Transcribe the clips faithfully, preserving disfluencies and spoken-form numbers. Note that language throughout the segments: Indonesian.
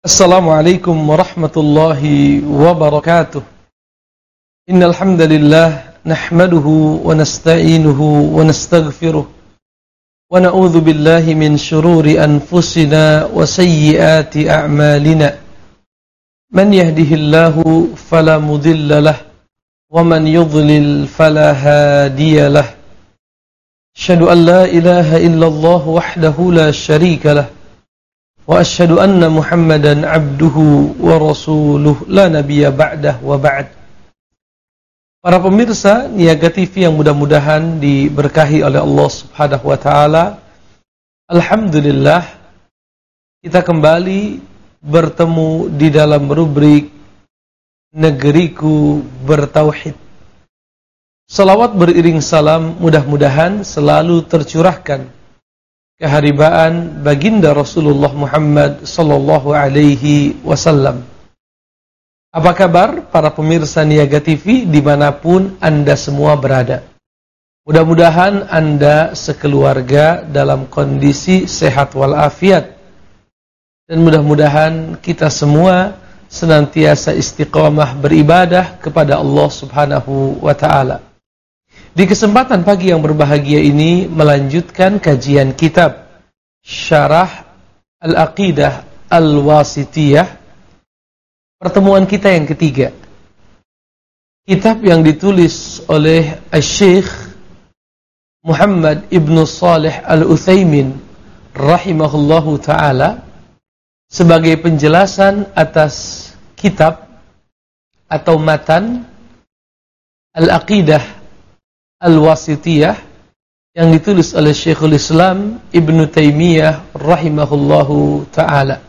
Assalamualaikum warahmatullahi wabarakatuh. Innal hamdalillah nahmaduhu wa nasta'inuhu wa nastaghfiruh wa na'udzu billahi min shururi anfusina wa sayyiati a'malina. Man yahdihillahu fala mudilla lahu wa man yudlil fala hadiya lahu. Asyhadu an la ilaha illallah wahdahu la syarika lahu wa asyhadu anna Muhammadan abduhu wa rasuluh la nabiyya ba'dah wa ba'd. Para pemirsa Niaga T V yang mudah-mudahan diberkahi oleh Allah Subhanahu wa taala. Alhamdulillah kita kembali bertemu di dalam rubrik Negeriku Bertauhid. Salawat beriring salam mudah-mudahan selalu tercurahkan keharibaan baginda Rasulullah Muhammad sallallahu alaihi wasallam. Apa kabar para pemirsa Niaga T V dimanapun Anda semua berada? Mudah-mudahan Anda sekeluarga dalam kondisi sehat walafiat. Dan mudah-mudahan kita semua senantiasa istiqamah beribadah kepada Allah Subhanahu wa ta'ala. Di kesempatan pagi yang berbahagia ini melanjutkan kajian kitab Syarah Al-Aqidah Al-Wasithiyah. Pertemuan kita yang ketiga. Kitab yang ditulis oleh Syekh Muhammad Ibn Shalih Al-Utsaimin rahimahullahu ta'ala sebagai penjelasan atas kitab atau matan Al-Aqidah Al-Wasithiyah yang ditulis oleh Syekhul Islam Ibn Taimiyah rahimahullahu ta'ala.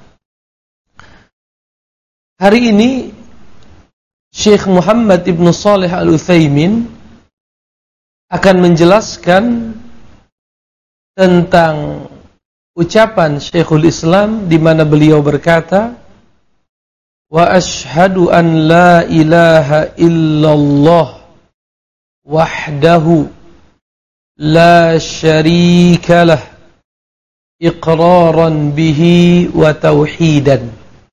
Hari ini Syekh Muhammad Ibn Shalih Al-Utsaimin akan menjelaskan tentang ucapan Syekhul Islam di mana beliau berkata, wa ashhadu an la ilaha illallah wahdahu la syarika lah iqraran bihi wa tauhidan.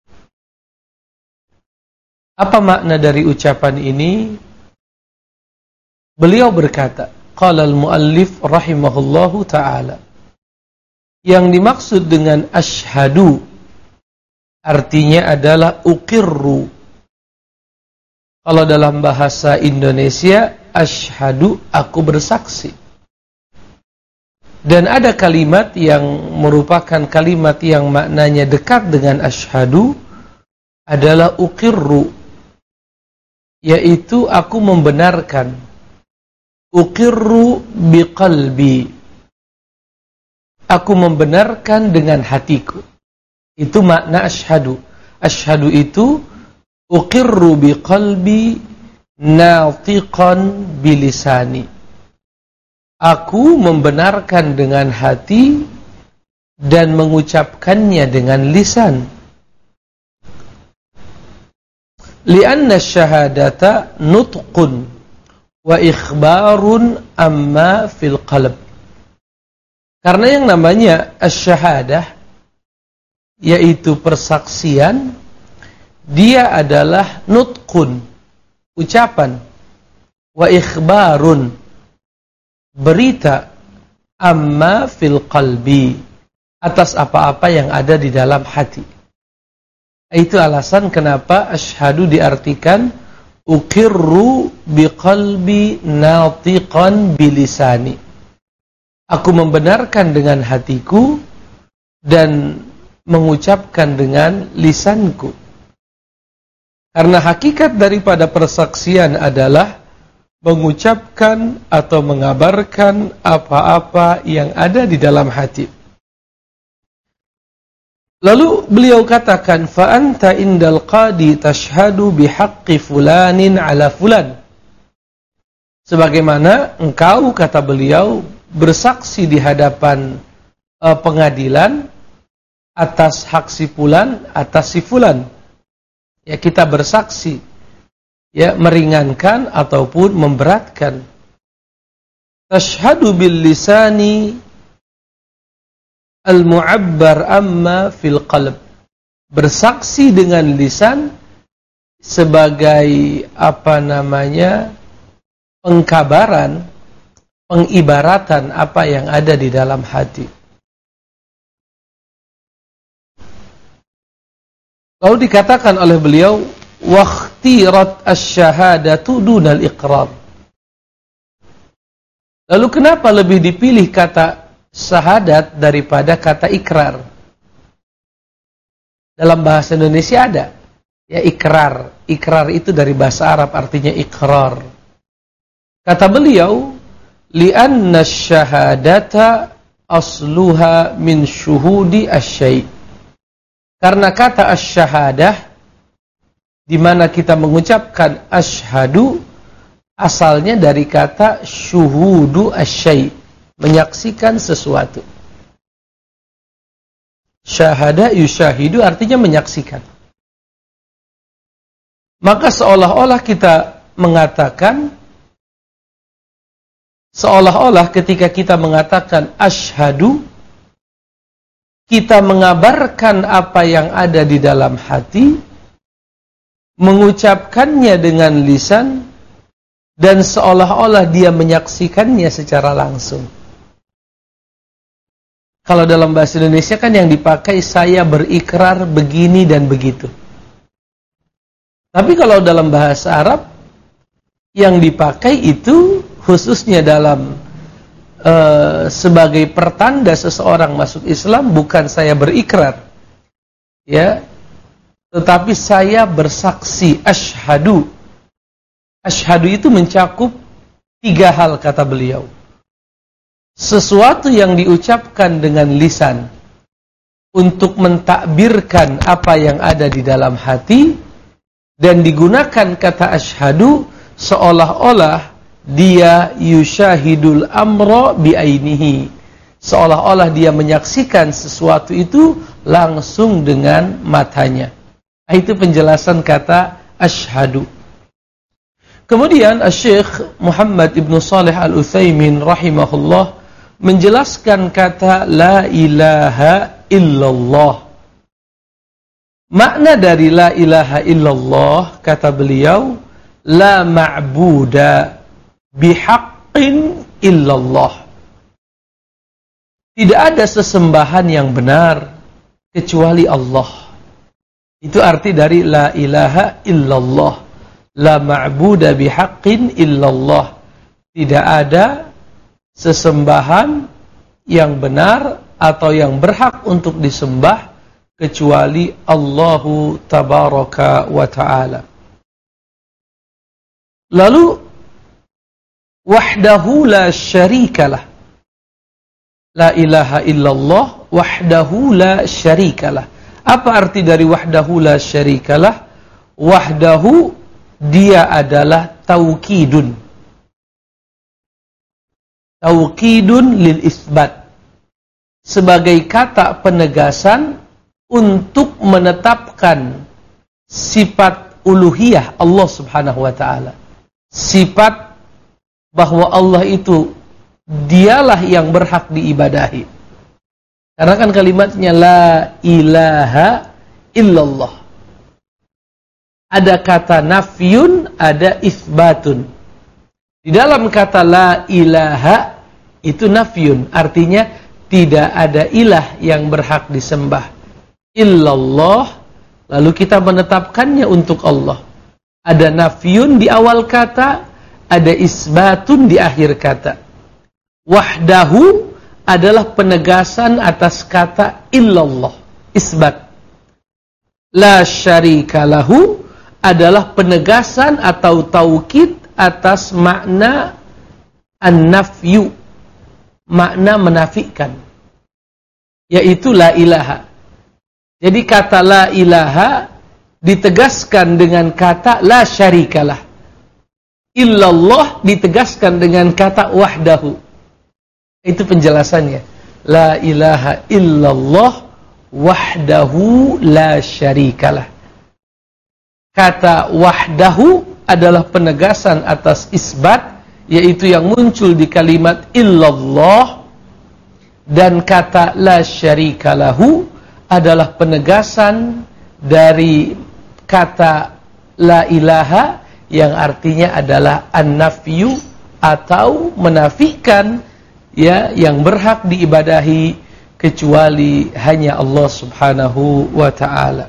Apa makna dari ucapan ini? Beliau berkata, qala al-muallif rahimahullahu ta'ala, yang dimaksud dengan asyhadu artinya adalah uqirru. Kalau dalam bahasa Indonesia, asyhadu, aku bersaksi. Dan ada kalimat yang merupakan kalimat yang maknanya dekat dengan asyhadu adalah uqirru, yaitu aku membenarkan. Uqirru biqalbi, aku membenarkan dengan hatiku. Itu makna asyhadu. Asyhadu itu uqirru biqalbi natiqan bilisani, aku membenarkan dengan hati dan mengucapkannya dengan lisan. Lianna syahadata nutqun wa ikhbarun amma fil qalb. Karena yang namanya asy-syahadah yaitu persaksian, dia adalah nutqun, ucapan, wa ikhbarun, berita, amma fil qalbi, atas apa-apa yang ada di dalam hati. Itu alasan kenapa asyhadu diartikan uqirru biqalbi natiqan bilisani, aku membenarkan dengan hatiku dan mengucapkan dengan lisanku. Karena hakikat daripada persaksian adalah mengucapkan atau mengabarkan apa-apa yang ada di dalam hati. Lalu beliau katakan, fa anta indal qadi tashhadu bihaqqi fulanin ala fulan. Sebagaimana engkau, kata beliau, bersaksi di hadapan uh, pengadilan atas hak si fulan atas si fulan. Ya, kita bersaksi, ya, meringankan ataupun memberatkan. Tashhadu bil lisani al-mu'abbar amma fil qalb. bersaksi dengan lisan sebagai apa namanya pengkabaran, pengibaratan apa yang ada di dalam hati. Lalu dikatakan oleh beliau, waqtirat asy-syahadatu dunal iqrar. Lalu kenapa lebih dipilih kata syahadat daripada kata ikrar? Dalam bahasa Indonesia ada ya ikrar. Ikrar itu dari bahasa Arab artinya ikrar. Kata beliau, li'anna syahadata asluha min syuhudi asy-syai'. Karena kata asy-syahadah di mana kita mengucapkan asyhadu asalnya dari kata syuhudu asy-syai', menyaksikan sesuatu. Syahada yusyahidu artinya menyaksikan. Maka seolah-olah kita mengatakan, seolah-olah ketika kita mengatakan asyhadu, kita mengabarkan apa yang ada di dalam hati, mengucapkannya dengan lisan, dan seolah-olah dia menyaksikannya secara langsung. Kalau dalam bahasa Indonesia kan yang dipakai saya berikrar begini dan begitu. Tapi kalau dalam bahasa Arab yang dipakai itu khususnya dalam uh, sebagai pertanda seseorang masuk Islam bukan saya berikrar, ya, tetapi saya bersaksi asyhadu. Asyhadu itu mencakup tiga hal kata beliau. Sesuatu yang diucapkan dengan lisan untuk mentakbirkan apa yang ada di dalam hati, dan digunakan kata asyhadu seolah-olah dia yusyahidul amra bi'ainihi, seolah-olah dia menyaksikan sesuatu itu langsung dengan matanya. Itu penjelasan kata asyhadu. Kemudian Asy-Syaikh Muhammad Ibn Shalih Al-Utsaimin rahimahullah menjelaskan kata la ilaha illallah. Makna dari la ilaha illallah kata beliau, la ma'buda bihaqqin illallah. Tidak ada sesembahan yang benar kecuali Allah. Itu arti dari la ilaha illallah. La ma'buda bihaqqin illallah. Tidak ada sesembahan yang benar atau yang berhak untuk disembah kecuali Allahu tabaraka wa ta'ala. Lalu wahdahu la syarikalah. La ilaha illallah wahdahu la syarikalah. Apa arti dari wahdahu la syarikalah? Wahdahu, dia adalah taukidun. Taukidun lil isbat, sebagai kata penegasan untuk menetapkan sifat uluhiyah Allah subhanahu wa ta'ala. Sifat bahwa Allah itu dialah yang berhak diibadahi. Karena kan kalimatnya la ilaha illallah. Ada kata nafyun, ada isbatun. Di dalam kata la ilaha itu nafyun, artinya tidak ada ilah yang berhak disembah illallah, lalu kita menetapkannya untuk Allah. Ada nafyun di awal kata, ada isbatun di akhir kata. Wahdahu adalah penegasan atas kata illallah, isbat. La syarika lahu adalah penegasan atau taukid atas makna an-nafyu, makna menafikan, yaitu la ilaha. Jadi kata la ilaha ditegaskan dengan kata la syarikalah. Illallah ditegaskan dengan kata wahdahu. Itu penjelasannya. La ilaha illallah wahdahu la syarikalah. Kata wahdahu adalah penegasan atas isbat, yaitu yang muncul di kalimat illallah, dan kata la syarikalahu adalah penegasan dari kata la ilaha yang artinya adalah an-nafyu atau menafikan ya yang berhak diibadahi kecuali hanya Allah Subhanahu wa taala.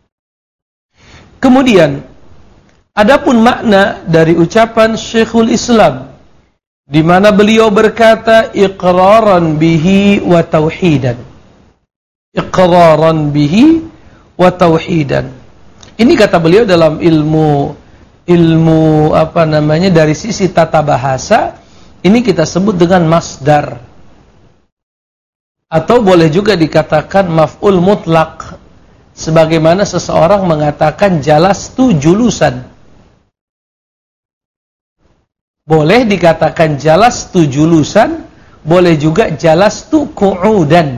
Kemudian adapun makna dari ucapan Syekhul Islam di mana beliau berkata iqraran bihi wa tauhidan. Iqraran bihi wa tauhidan. Ini kata beliau dalam ilmu ilmu apa namanya dari sisi tata bahasa ini kita sebut dengan masdar. Atau boleh juga dikatakan maf'ul mutlak, sebagaimana seseorang mengatakan jalastu julusan. Boleh dikatakan jalastu julusan, boleh juga jalastu qu'udan.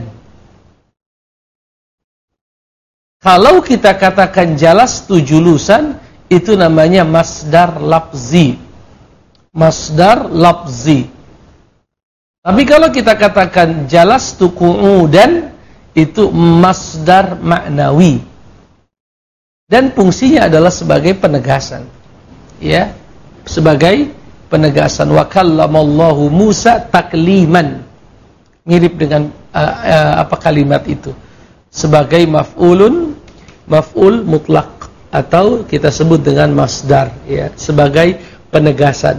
Kalau kita katakan jalastu julusan, itu namanya masdar lafzi. Masdar lafzi. Tapi kalau kita katakan jalastu qu'udan, itu masdar maknawi. Dan fungsinya adalah sebagai penegasan. Ya, sebagai penegasan. Wa kallamallahu Musa takliman. Mirip dengan uh, uh, apa kalimat itu. Sebagai maf'ulun, maf'ul mutlak. Atau kita sebut dengan masdar. Ya, sebagai penegasan.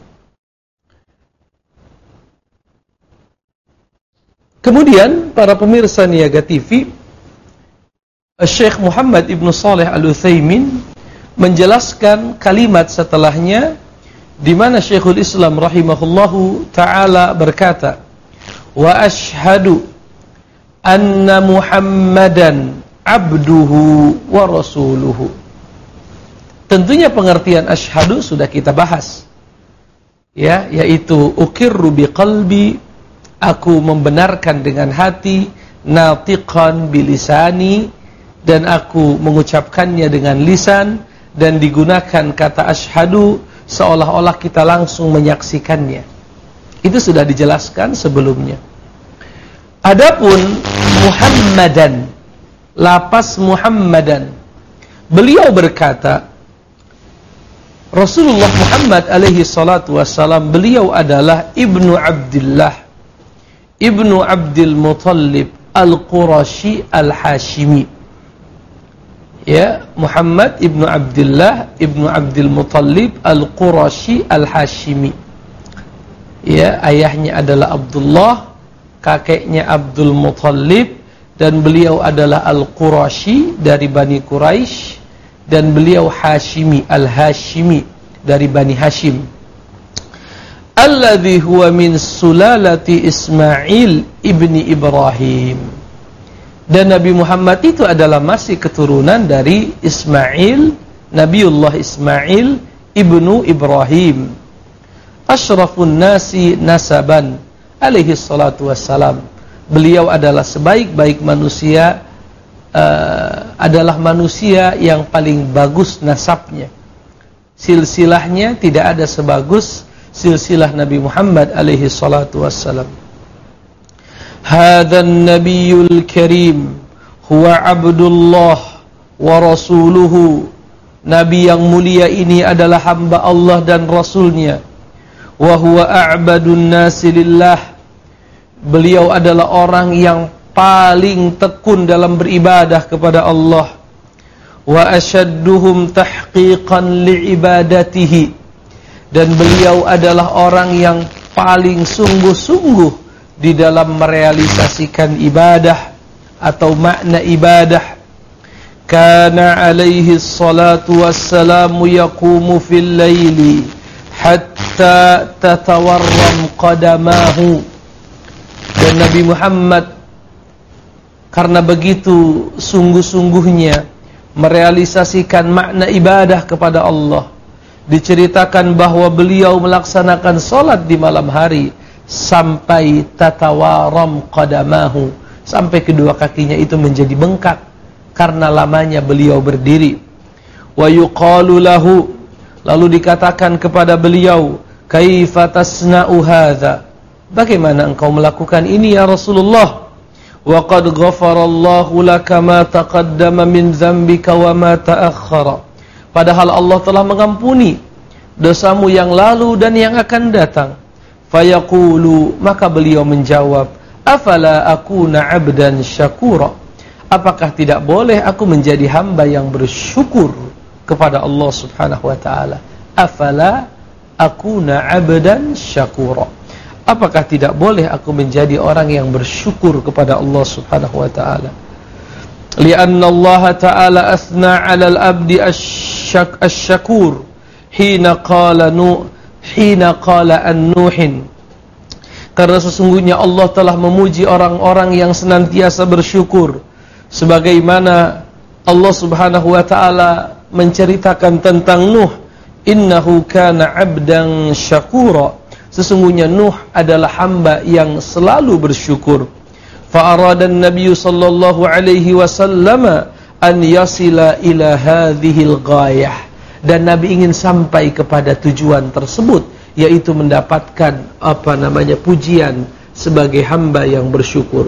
Kemudian para pemirsa Niaga T V, Syekh Muhammad Ibn Shalih Al-Utsaimin menjelaskan kalimat setelahnya di mana Syekhul Islam rahimahullahu taala berkata, "Wa asyhadu anna Muhammadan abduhu wa rasuluhu." Tentunya pengertian asyhadu sudah kita bahas. Ya, yaitu uqirru biqalbi, aku membenarkan dengan hati, natiqan bilisani, dan aku mengucapkannya dengan lisan, dan digunakan kata asyhadu seolah-olah kita langsung menyaksikannya. Itu sudah dijelaskan sebelumnya. Adapun Muhammadan, lapas Muhammadan, beliau berkata, Rasulullah Muhammad alaihi salatu wassalam, beliau adalah Ibnu Abdillah Ibnu Abdul Muttalib Al-Qurashi Al-Hashimi. Ya, Muhammad Ibnu Abdullah Ibnu Abdul Muttalib Al-Qurashi Al-Hashimi. Ya, ayahnya adalah Abdullah, kakeknya Abdul Muttalib, dan beliau adalah Al-Qurashi dari Bani Quraisy, dan beliau Hashimi, Al-Hashimi dari Bani Hashim. Alladhi huwa min sulalati Ismail ibni Ibrahim. Dan Nabi Muhammad itu adalah masih keturunan dari Ismail, Nabiullah Ismail ibnu Ibrahim. Ashrafun nasi nasaban alaihi salatu wassalam. Beliau adalah sebaik-baik manusia, uh, adalah manusia yang paling bagus nasabnya. Silsilahnya tidak ada sebagus silsilah Nabi Muhammad alaihi salatu wassalam. Hadzan nabiyul karim huwa abdullah wa rasuluhu. Nabi yang mulia ini adalah hamba Allah dan Rasulnya. Wa huwa a'badun nasi lillah. Beliau adalah orang yang paling tekun dalam beribadah kepada Allah. Wa asyadduhum tahqiqan li'ibadatihi. Dan beliau adalah orang yang paling sungguh-sungguh di dalam merealisasikan ibadah atau makna ibadah. Kana alaihi salatu wassalamu yaqumu fil laili hatta tatawarram qadamahu. Dan Nabi Muhammad karena begitu sungguh-sungguhnya merealisasikan makna ibadah kepada Allah, diceritakan bahwa beliau melaksanakan salat di malam hari sampai tatawaram qadamahu, sampai kedua kakinya itu menjadi bengkak karena lamanya beliau berdiri. Wa yuqalu lahu, lalu dikatakan kepada beliau, kaifa tasna'u hadza, bagaimana engkau melakukan ini ya Rasulullah? wa qad ghafarallahu laka ma taqaddama min dzambika wa ma ta'akhkhara. Padahal Allah telah mengampuni dosamu yang lalu dan yang akan datang. Fayaqulu, maka beliau menjawab, afala akuna 'abdan syakura. Apakah tidak boleh aku menjadi hamba yang bersyukur kepada Allah Subhanahu wa taala? Afala akuna 'abdan syakura. Apakah tidak boleh aku menjadi orang yang bersyukur kepada Allah Subhanahu wa taala? Lianna Allah taala asna 'alal abdi asy-syakur hina qala nu hina qala an-nuhin. Karena sesungguhnya Allah telah memuji orang-orang yang senantiasa bersyukur, sebagaimana Allah Subhanahu wa taala menceritakan tentang Nuh, innahu kana 'abdan syakura. Sesungguhnya Nuh adalah hamba yang selalu bersyukur. Fa arada an-nabiy sallallahu alaihi wasallam an yasila ila hadhil ghayah. Dan Nabi ingin sampai kepada tujuan tersebut, yaitu mendapatkan apa namanya pujian sebagai hamba yang bersyukur.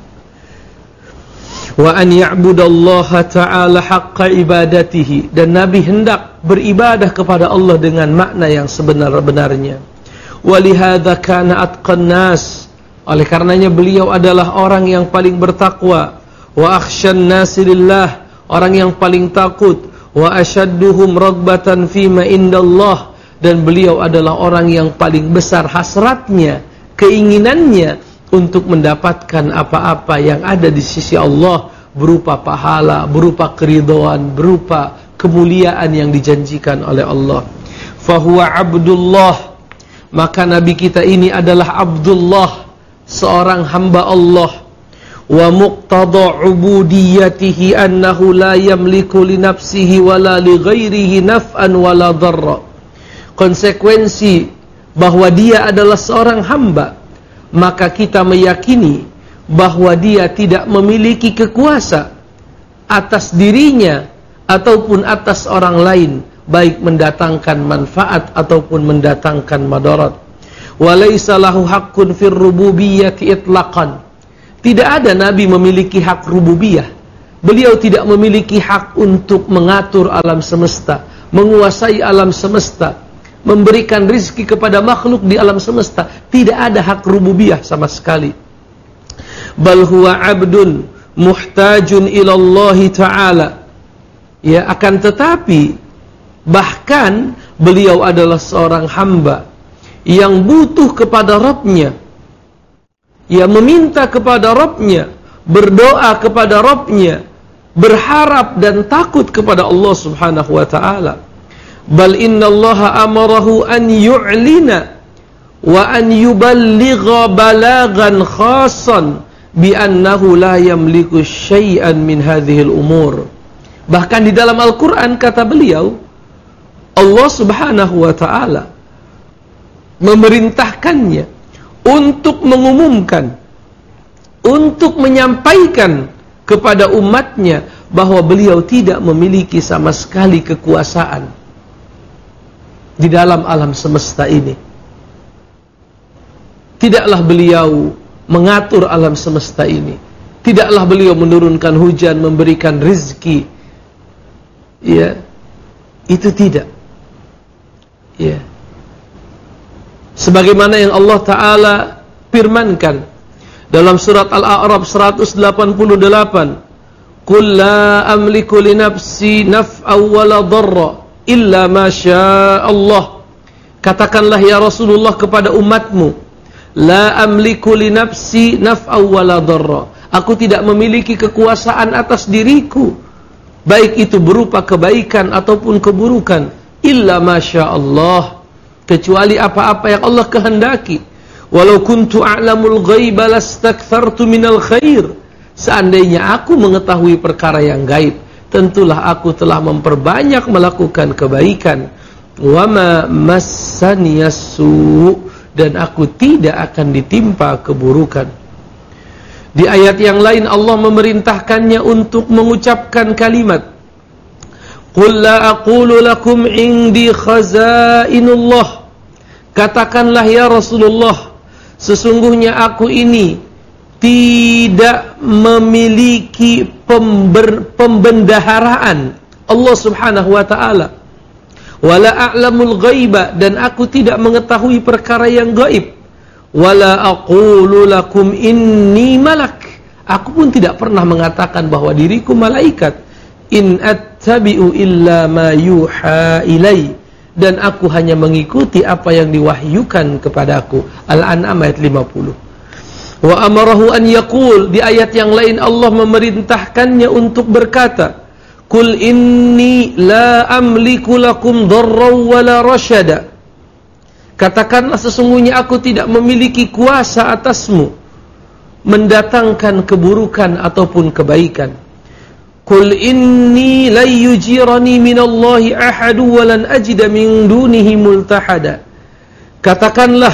Wa an ya'budallaha ta'ala haqqa ibadatihi. Dan Nabi hendak beribadah kepada Allah dengan makna yang sebenar-benarnya. Walihadza kana atqan nas. Oleh karenanya beliau adalah orang yang paling bertakwa. Wa akhsyan nasi lillah, orang yang paling takut. Wa ashadduhum ragbatan fima indallah, dan beliau adalah orang yang paling besar hasratnya, keinginannya untuk mendapatkan apa-apa yang ada di sisi Allah, berupa pahala, berupa keridhaan, berupa kemuliaan yang dijanjikan oleh Allah. Fahuwa abdullah, maka Nabi kita ini adalah Abdullah, seorang hamba Allah. Wa muqtada ubudiyatihi annahu la yamliku li nafsihi wala li ghairihi naf'an wala dharra. Konsekuensi bahwa dia adalah seorang hamba, maka kita meyakini bahwa dia tidak memiliki kekuasa atas dirinya ataupun atas orang lain, baik mendatangkan manfaat ataupun mendatangkan madarat. Wa laisa lahu haqqun fir rububiyyati itlaqan. Tidak ada Nabi memiliki hak rububiyah. Beliau tidak memiliki hak untuk mengatur alam semesta, menguasai alam semesta, memberikan rizki kepada makhluk di alam semesta. Tidak ada hak rububiyah sama sekali. Bal huwa abdun muhtajun ilallahi ta'ala. Ya, akan tetapi bahkan beliau adalah seorang hamba yang butuh kepada Rabb-Nya. Ya, meminta kepada Rabb-Nya, berdoa kepada Rabb-Nya, berharap dan takut kepada Allah Subhanahu wa taala. Bal innallaha amarahu an yu'lina wa an yuballigha balagan khassan bi annahu la yamliku syai'an min hadhil umur. Bahkan di dalam Al-Qur'an kata beliau, Allah Subhanahu wa taala memerintahkannya untuk mengumumkan, untuk menyampaikan kepada umatnya bahwa beliau tidak memiliki sama sekali kekuasaan di dalam alam semesta ini. Tidaklah beliau mengatur alam semesta ini. Tidaklah beliau menurunkan hujan, memberikan rezeki. Ya, itu tidak. Ya. Sebagaimana yang Allah Ta'ala firmankan dalam surat Al-A'raf seratus delapan puluh delapan, Qul la amliku li nafsi naf'aw wala dharra illa ma syaa Allah. Katakanlah ya Rasulullah kepada umatmu, la amliku li nafsi naf'aw wala dharra. Aku tidak memiliki kekuasaan atas diriku, baik itu berupa kebaikan ataupun keburukan, illa ma syaa Allah, kecuali apa-apa yang Allah kehendaki. Walau kuntu a'lamul ghaiba lastakthartu minal khair. Seandainya aku mengetahui perkara yang gaib, tentulah aku telah memperbanyak melakukan kebaikan. Wa ma massaniyassu, dan aku tidak akan ditimpa keburukan. Di ayat yang lain Allah memerintahkannya untuk mengucapkan kalimat, Qul la aqulu lakum indi khazainullah. Katakanlah ya Rasulullah, sesungguhnya aku ini tidak memiliki pember, pembendaharaan Allah Subhanahu wa ta'ala. Wala a'lamul ghaiba, dan aku tidak mengetahui perkara yang gaib. Wala aqulu lakum inni malak, aku pun tidak pernah mengatakan bahwa diriku malaikat. In attabi'u illa ma yuha ilai, dan aku hanya mengikuti apa yang diwahyukan kepadaku. Al-An'am ayat lima puluh. Wa amarahu an yaqul, di ayat yang lain Allah memerintahkannya untuk berkata, Qul inni la amliku lakum dharran wala rasyada. Katakanlah, sesungguhnya aku tidak memiliki kuasa atasmu mendatangkan keburukan ataupun kebaikan. Qul inni lan yujirani minallahi ahadu wa lan ajida min dunihi multahada. Katakanlah,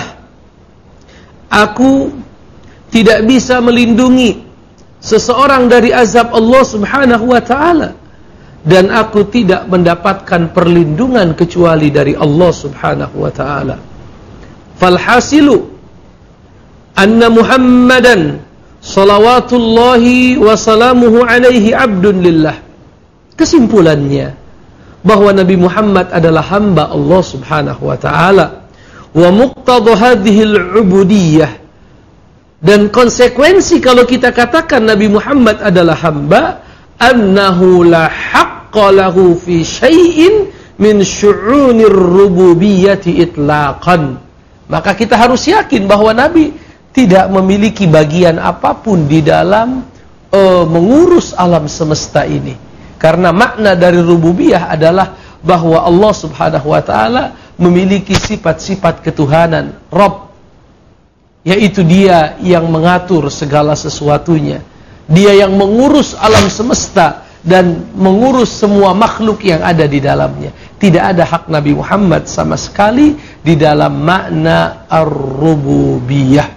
aku tidak bisa melindungi seseorang dari azab Allah Subhanahu wa ta'ala, dan aku tidak mendapatkan perlindungan kecuali dari Allah Subhanahu wa ta'ala. Falhasilu anna Muhammadan salawatullahi wa salamuhu alaihi abdun lillah. Kesimpulannya, bahwa Nabi Muhammad adalah hamba Allah Subhanahu wa ta'ala. Wa muqtadha hadhil ubudiyah, dan konsekuensi kalau kita katakan Nabi Muhammad adalah hamba, annahu la haqqa lahu fi syai'in min syu'unir rububiyyati itlaqan. Maka kita harus yakin bahwa Nabi tidak memiliki bagian apapun di dalam uh, mengurus alam semesta ini. Karena makna dari rububiyah adalah bahwa Allah Subhanahu wa ta'ala memiliki sifat-sifat ketuhanan, Rabb, yaitu Dia yang mengatur segala sesuatunya. Dia yang mengurus alam semesta dan mengurus semua makhluk yang ada di dalamnya. Tidak ada hak Nabi Muhammad sama sekali di dalam makna ar-rububiyah.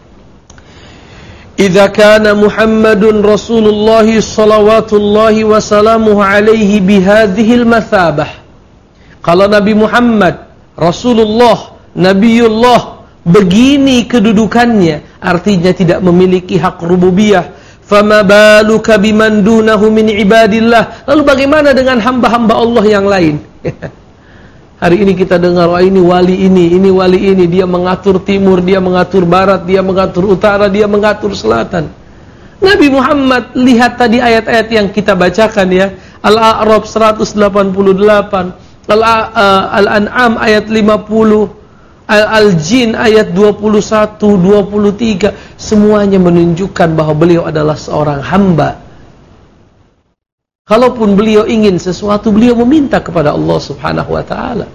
Idza kana Muhammadun Rasulullah salawatullahi wa salamuhu alaihi bihadhil mathabah. Kalau Nabi Muhammad Rasulullah, Nabiullah, begini kedudukannya, artinya tidak memiliki hak rububiyah, fama baluka biman dunahu min ibadillah. Lalu bagaimana dengan hamba-hamba Allah yang lain? Hari ini kita dengar, wah ini wali ini, ini wali ini, dia mengatur timur, dia mengatur barat, dia mengatur utara, dia mengatur selatan. Nabi Muhammad, lihat tadi ayat-ayat yang kita bacakan ya, Al-A'raf seratus delapan puluh delapan, Al-An'am ayat lima puluh, Al-Jin ayat dua puluh satu, dua puluh tiga, semuanya menunjukkan bahwa beliau adalah seorang hamba. Kalaupun beliau ingin sesuatu, beliau meminta kepada Allah Subhanahu wa ta'ala.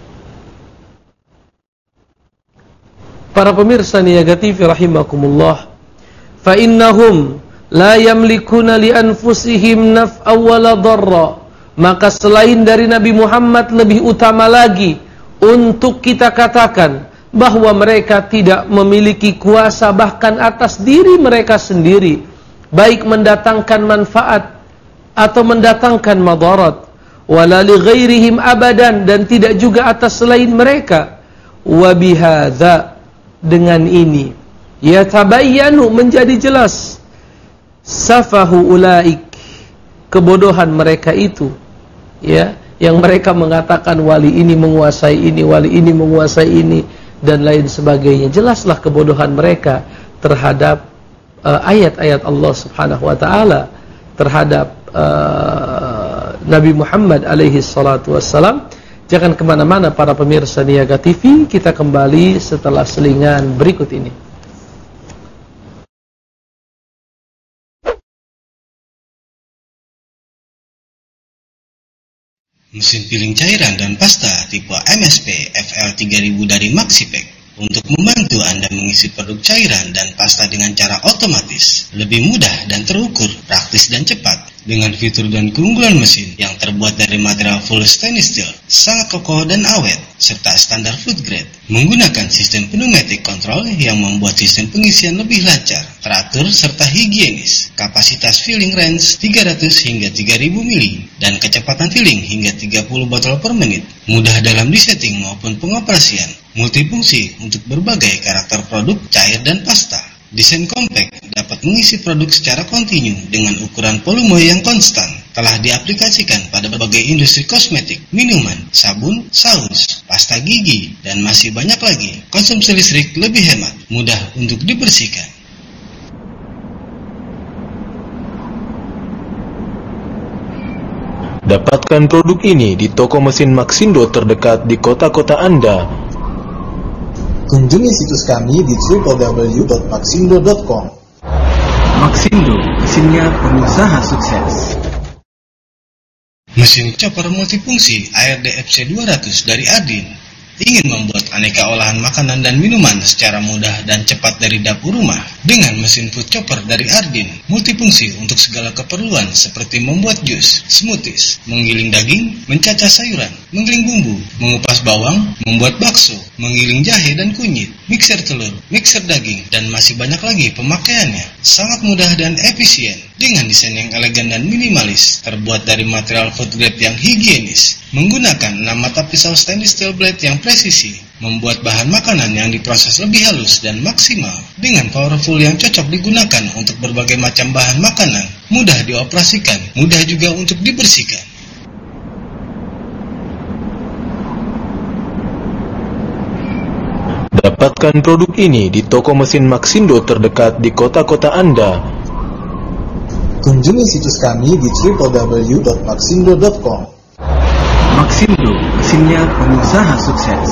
Para pemirsa Niaga T V rahimakumullah, fa innahum la yamlikuna li anfusihim naf'a wala dharra. Maka selain dari Nabi Muhammad, lebih utama lagi untuk kita katakan bahwa mereka tidak memiliki kuasa bahkan atas diri mereka sendiri, baik mendatangkan manfaat atau mendatangkan madarat, wala li ghairihim abadan, dan tidak juga atas selain mereka. Wa bihadza, dengan ini, yatabayyanu, menjadi jelas, safahu ulaik, kebodohan mereka itu, ya, yang mereka mengatakan wali ini menguasai ini, wali ini menguasai ini, dan lain sebagainya. Jelaslah kebodohan mereka terhadap uh, ayat-ayat Allah Subhanahu wa ta'ala, terhadap Uh, Nabi Muhammad alaihi salatu wassalam. Jangan kemana-mana para pemirsa Niaga T V, kita kembali setelah selingan berikut ini. Mesin piling cairan dan pasta tipe M S P F L tiga ribu dari Maxipack untuk membantu Anda mengisi produk cairan dan pasta dengan cara otomatis, lebih mudah dan terukur, praktis dan cepat. Dengan fitur dan keunggulan mesin yang terbuat dari material full stainless steel, sangat kokoh dan awet, serta standar food grade. Menggunakan sistem pneumatic control yang membuat sistem pengisian lebih lancar, teratur, serta higienis. Kapasitas filling range tiga ratus hingga tiga ribu mili, dan kecepatan filling hingga tiga puluh botol per menit. Mudah dalam disetting maupun pengoperasian. Multifungsi untuk berbagai karakter produk cair dan pasta. Desain compact dapat mengisi produk secara kontinu dengan ukuran volume yang konstan. Telah diaplikasikan pada berbagai industri kosmetik, minuman, sabun, saus, pasta gigi, dan masih banyak lagi. Konsumsi listrik lebih hemat, mudah untuk dibersihkan. Dapatkan produk ini di toko mesin Maxindo terdekat di kota-kota Anda. Kunjungi situs kami di w w w dot maxindo dot com. Maxindo, mesinnya pengusaha sukses. Mesin chopper multifungsi A R D F C dua ratus dari Ardin ingin membuat aneka olahan makanan dan minuman secara mudah dan cepat dari dapur rumah. Dengan mesin food chopper dari Ardin, multifungsi untuk segala keperluan seperti membuat jus, smoothies, menggiling daging, mencacah sayuran, menggiling bumbu, mengupas bawang, membuat bakso, menggiling jahe dan kunyit, mixer telur, mixer daging, dan masih banyak lagi pemakaiannya. Sangat mudah dan efisien, dengan desain yang elegan dan minimalis, terbuat dari material food grade yang higienis, menggunakan enam mata pisau stainless steel blade yang presisi, membuat bahan makanan yang diproses lebih halus dan maksimal, dengan powerful yang cocok digunakan untuk berbagai macam bahan makanan, mudah dioperasikan, mudah juga untuk dibersihkan. Dapatkan produk ini di toko mesin Maxindo terdekat di kota-kota Anda. Kunjungi situs kami di w w w dot maxindo dot com. Maxindo, mesinnya pengusaha sukses.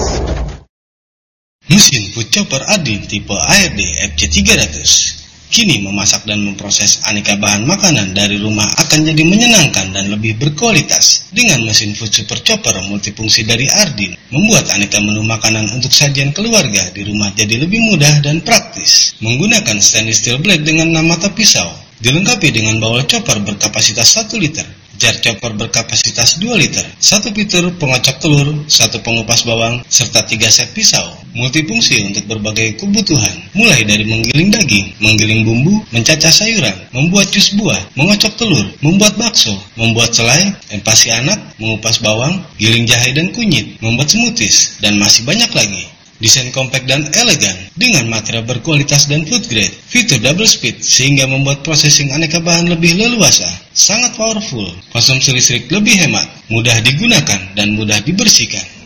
Mesin food chopper Ardin tipe A R D F C tiga ratus. Kini memasak dan memproses aneka bahan makanan dari rumah akan jadi menyenangkan dan lebih berkualitas. Dengan mesin food super chopper multifungsi dari Ardin, membuat aneka menu makanan untuk sajian keluarga di rumah jadi lebih mudah dan praktis. Menggunakan stainless steel blade dengan enam mata pisau, dilengkapi dengan bawal chopper berkapasitas satu liter, jar chopper berkapasitas dua liter, satu fitur pengocok telur, satu pengupas bawang, serta tiga set pisau. Multifungsi untuk berbagai kebutuhan, mulai dari menggiling daging, menggiling bumbu, mencacah sayuran, membuat jus buah, mengocok telur, membuat bakso, membuat selai, empasi anak, mengupas bawang, giling jahe dan kunyit, membuat smoothies, dan masih banyak lagi. Desain compact dan elegan dengan material berkualitas dan food grade, fitur double speed sehingga membuat processing aneka bahan lebih leluasa, sangat powerful, konsumsi listrik lebih hemat, mudah digunakan dan mudah dibersihkan.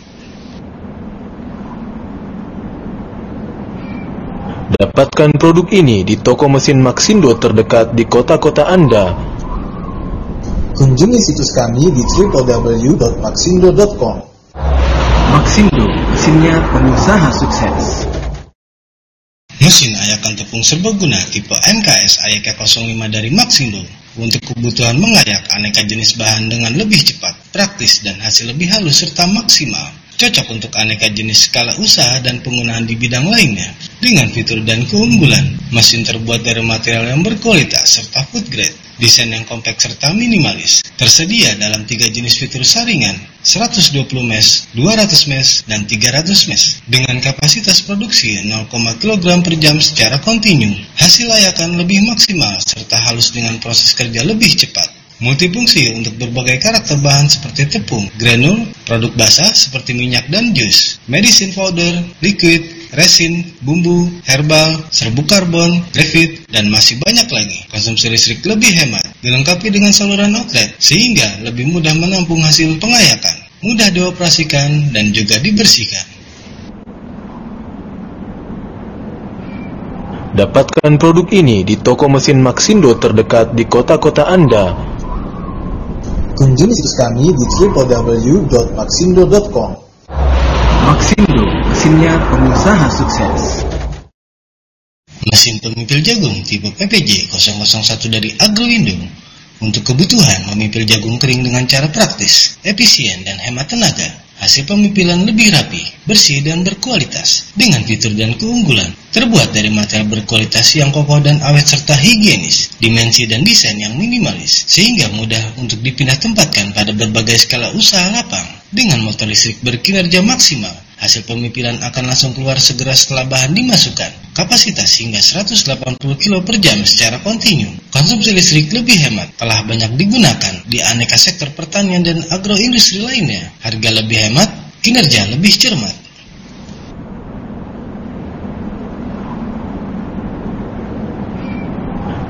Dapatkan produk ini di toko mesin Maxindo terdekat di kota-kota Anda. Kunjungi situs kami di w w w dot maxindo dot com. Maxindo, mesinnya pengusaha sukses. Mesin ayakan tepung serbaguna tipe M K S A Y K nol lima dari Maxindo untuk kebutuhan mengayak aneka jenis bahan dengan lebih cepat, praktis, dan hasil lebih halus serta maksimal. Cocok untuk aneka jenis skala usaha dan penggunaan di bidang lainnya. Dengan fitur dan keunggulan, mesin terbuat dari material yang berkualitas serta food grade, desain yang kompak serta minimalis. Tersedia dalam tiga jenis fitur saringan, seratus dua puluh mesh, dua ratus mesh, dan tiga ratus mesh. Dengan kapasitas produksi nol koma satu kilogram per jam secara kontinu, hasil layakan lebih maksimal serta halus dengan proses kerja lebih cepat. Multifungsi untuk berbagai karakter bahan seperti tepung, granul, produk basah seperti minyak dan jus, medicine powder, liquid, resin, bumbu, herbal, serbuk karbon, graphite, dan masih banyak lagi. Konsumsi listrik lebih hemat, dilengkapi dengan saluran outlet, sehingga lebih mudah menampung hasil pengayakan, mudah dioperasikan, dan juga dibersihkan. Dapatkan produk ini di toko mesin Maxindo terdekat di kota-kota Anda. Kunjungi situs kami di w w w dot maxindo dot com. Maxindo, mesinnya pengusaha sukses. Mesin pemipil jagung tipe P P J nol nol satu dari Agroindo untuk kebutuhan memipil jagung kering dengan cara praktis, efisien, dan hemat tenaga. Hasil pemipilan lebih rapi, bersih, dan berkualitas dengan fitur dan keunggulan. Terbuat dari material berkualitas yang kokoh dan awet serta higienis, dimensi dan desain yang minimalis, sehingga mudah untuk dipindah tempatkan pada berbagai skala usaha lapang. Dengan motor listrik berkinerja maksimal, hasil pemipilan akan langsung keluar segera setelah bahan dimasukkan. Kapasitas hingga seratus delapan puluh kilogram per jam secara kontinu. Konsumsi listrik lebih hemat, telah banyak digunakan di aneka sektor pertanian dan agroindustri lainnya. Harga lebih hemat, kinerja lebih cermat.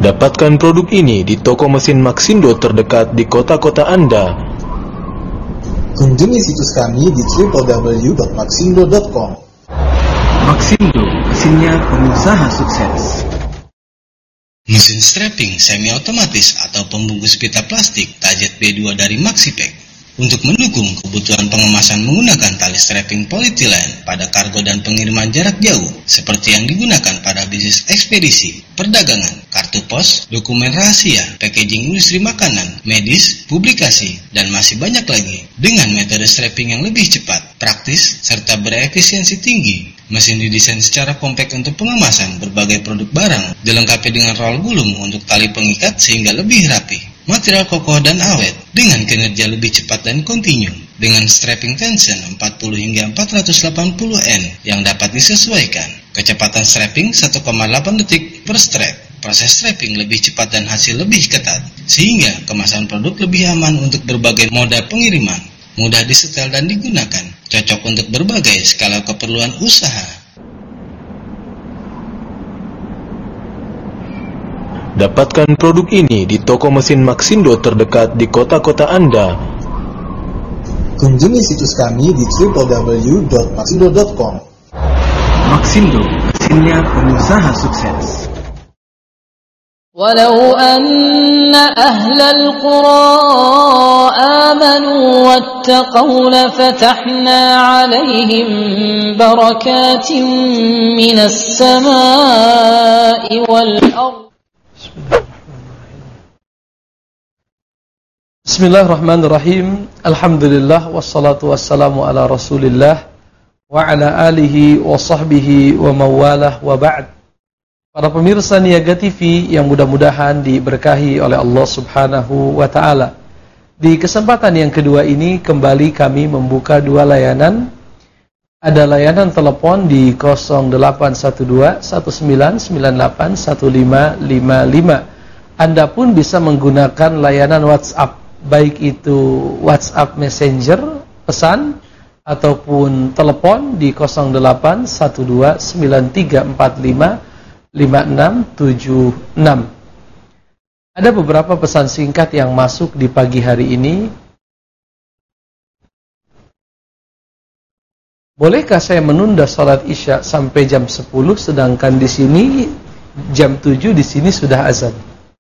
Dapatkan produk ini di toko mesin Maxindo terdekat di kota-kota Anda. Kunjungi situs kami di w w w dot maxindo dot com. Maxindo, mesinnya pengusaha sukses. Mesin strapping semi otomatis atau pembungkus pita plastik Tajet B dua dari Maxipek untuk mendukung kebutuhan pengemasan menggunakan tali strapping polietilen pada kargo dan pengiriman jarak jauh seperti yang digunakan pada bisnis ekspedisi, perdagangan, kartu pos, dokumen rahasia, packaging industri makanan, medis, publikasi, dan masih banyak lagi dengan metode strapping yang lebih cepat, praktis, serta berefisiensi tinggi. Mesin didesain secara kompak untuk pengemasan berbagai produk barang, dilengkapi dengan roll gulung untuk tali pengikat sehingga lebih rapi. Material kokoh dan awet dengan kinerja lebih cepat dan kontinu dengan strapping tension empat puluh hingga empat ratus delapan puluh N yang dapat disesuaikan. Kecepatan strapping satu koma delapan detik per strap. Proses strapping lebih cepat dan hasil lebih ketat sehingga kemasan produk lebih aman untuk berbagai moda pengiriman. Mudah disetel dan digunakan, cocok untuk berbagai skala keperluan usaha. Dapatkan produk ini di toko mesin Maxindo terdekat di kota-kota Anda. Kunjungi situs kami di w w w dot maxindo dot com. Maxindo, mesinnya pengusaha sukses. ولو أن أهل القرى آمنوا واتقوا لفتحنا عليهم بركات من السماء والأرض. Bismillahirrahmanirrahim. Alhamdulillah wassalatu wassalamu ala Rasulillah wa ala alihi wa sahbihi wa mawalah wa ba'd. Para pemirsa Niaga T V yang mudah-mudahan diberkahi oleh Allah Subhanahu wa taala. Di kesempatan yang kedua ini kembali kami membuka dua layanan. Ada layanan telepon di nol delapan satu dua satu sembilan sembilan delapan satu lima lima lima. Anda pun bisa menggunakan layanan WhatsApp, baik itu WhatsApp Messenger pesan ataupun telepon di nol delapan satu dua sembilan tiga empat lima lima enam tujuh enam. Ada beberapa pesan singkat yang masuk di pagi hari ini. Bolehkah saya menunda salat Isya sampai jam sepuluh sedangkan di sini jam tujuh, di sini sudah azan?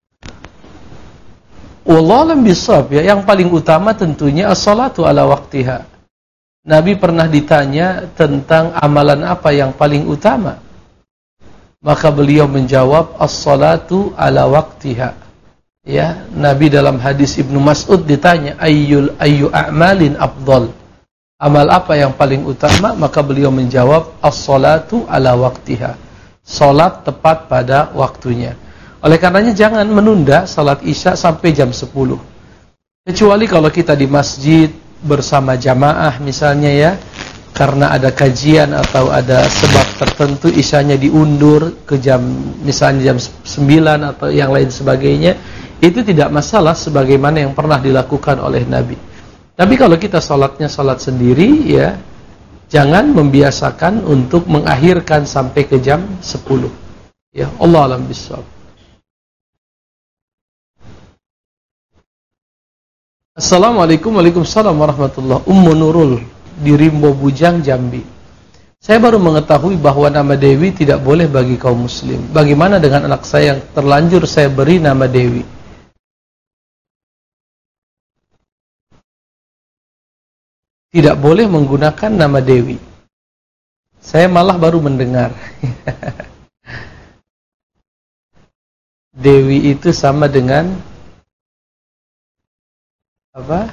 Wallahu a'lam bishawab, ya, yang paling utama tentunya as-salatu ala waqtiha. Nabi pernah ditanya tentang amalan apa yang paling utama. Maka beliau menjawab as-salatu ala waqtiha. Ya, Nabi dalam hadis Ibnu Mas'ud ditanya ayyul ayyu a'malin afdal. Amal apa yang paling utama? Maka beliau menjawab as-salatu ala waqtiha. Salat tepat pada waktunya. Oleh karenanya jangan menunda salat Isya sampai jam sepuluh. Kecuali kalau kita di masjid bersama jamaah misalnya, ya, karena ada kajian atau ada sebab tertentu isyanya diundur ke jam misalnya jam sembilan atau yang lain sebagainya, itu tidak masalah sebagaimana yang pernah dilakukan oleh Nabi. Tapi kalau kita salatnya salat sendiri, ya, jangan membiasakan untuk mengakhirkan sampai ke jam sepuluh. Ya, Allah a'lam bishawab. Assalamualaikum Waalaikumsalam warahmatullahi wabarakatuh. Ummu Nurul di Rimbo Bujang, Jambi. Saya baru mengetahui bahwa nama Dewi tidak boleh bagi kaum muslim. Bagaimana dengan anak saya yang terlanjur saya beri nama Dewi? Tidak boleh menggunakan nama Dewi. Saya malah baru mendengar. Dewi itu sama dengan apa?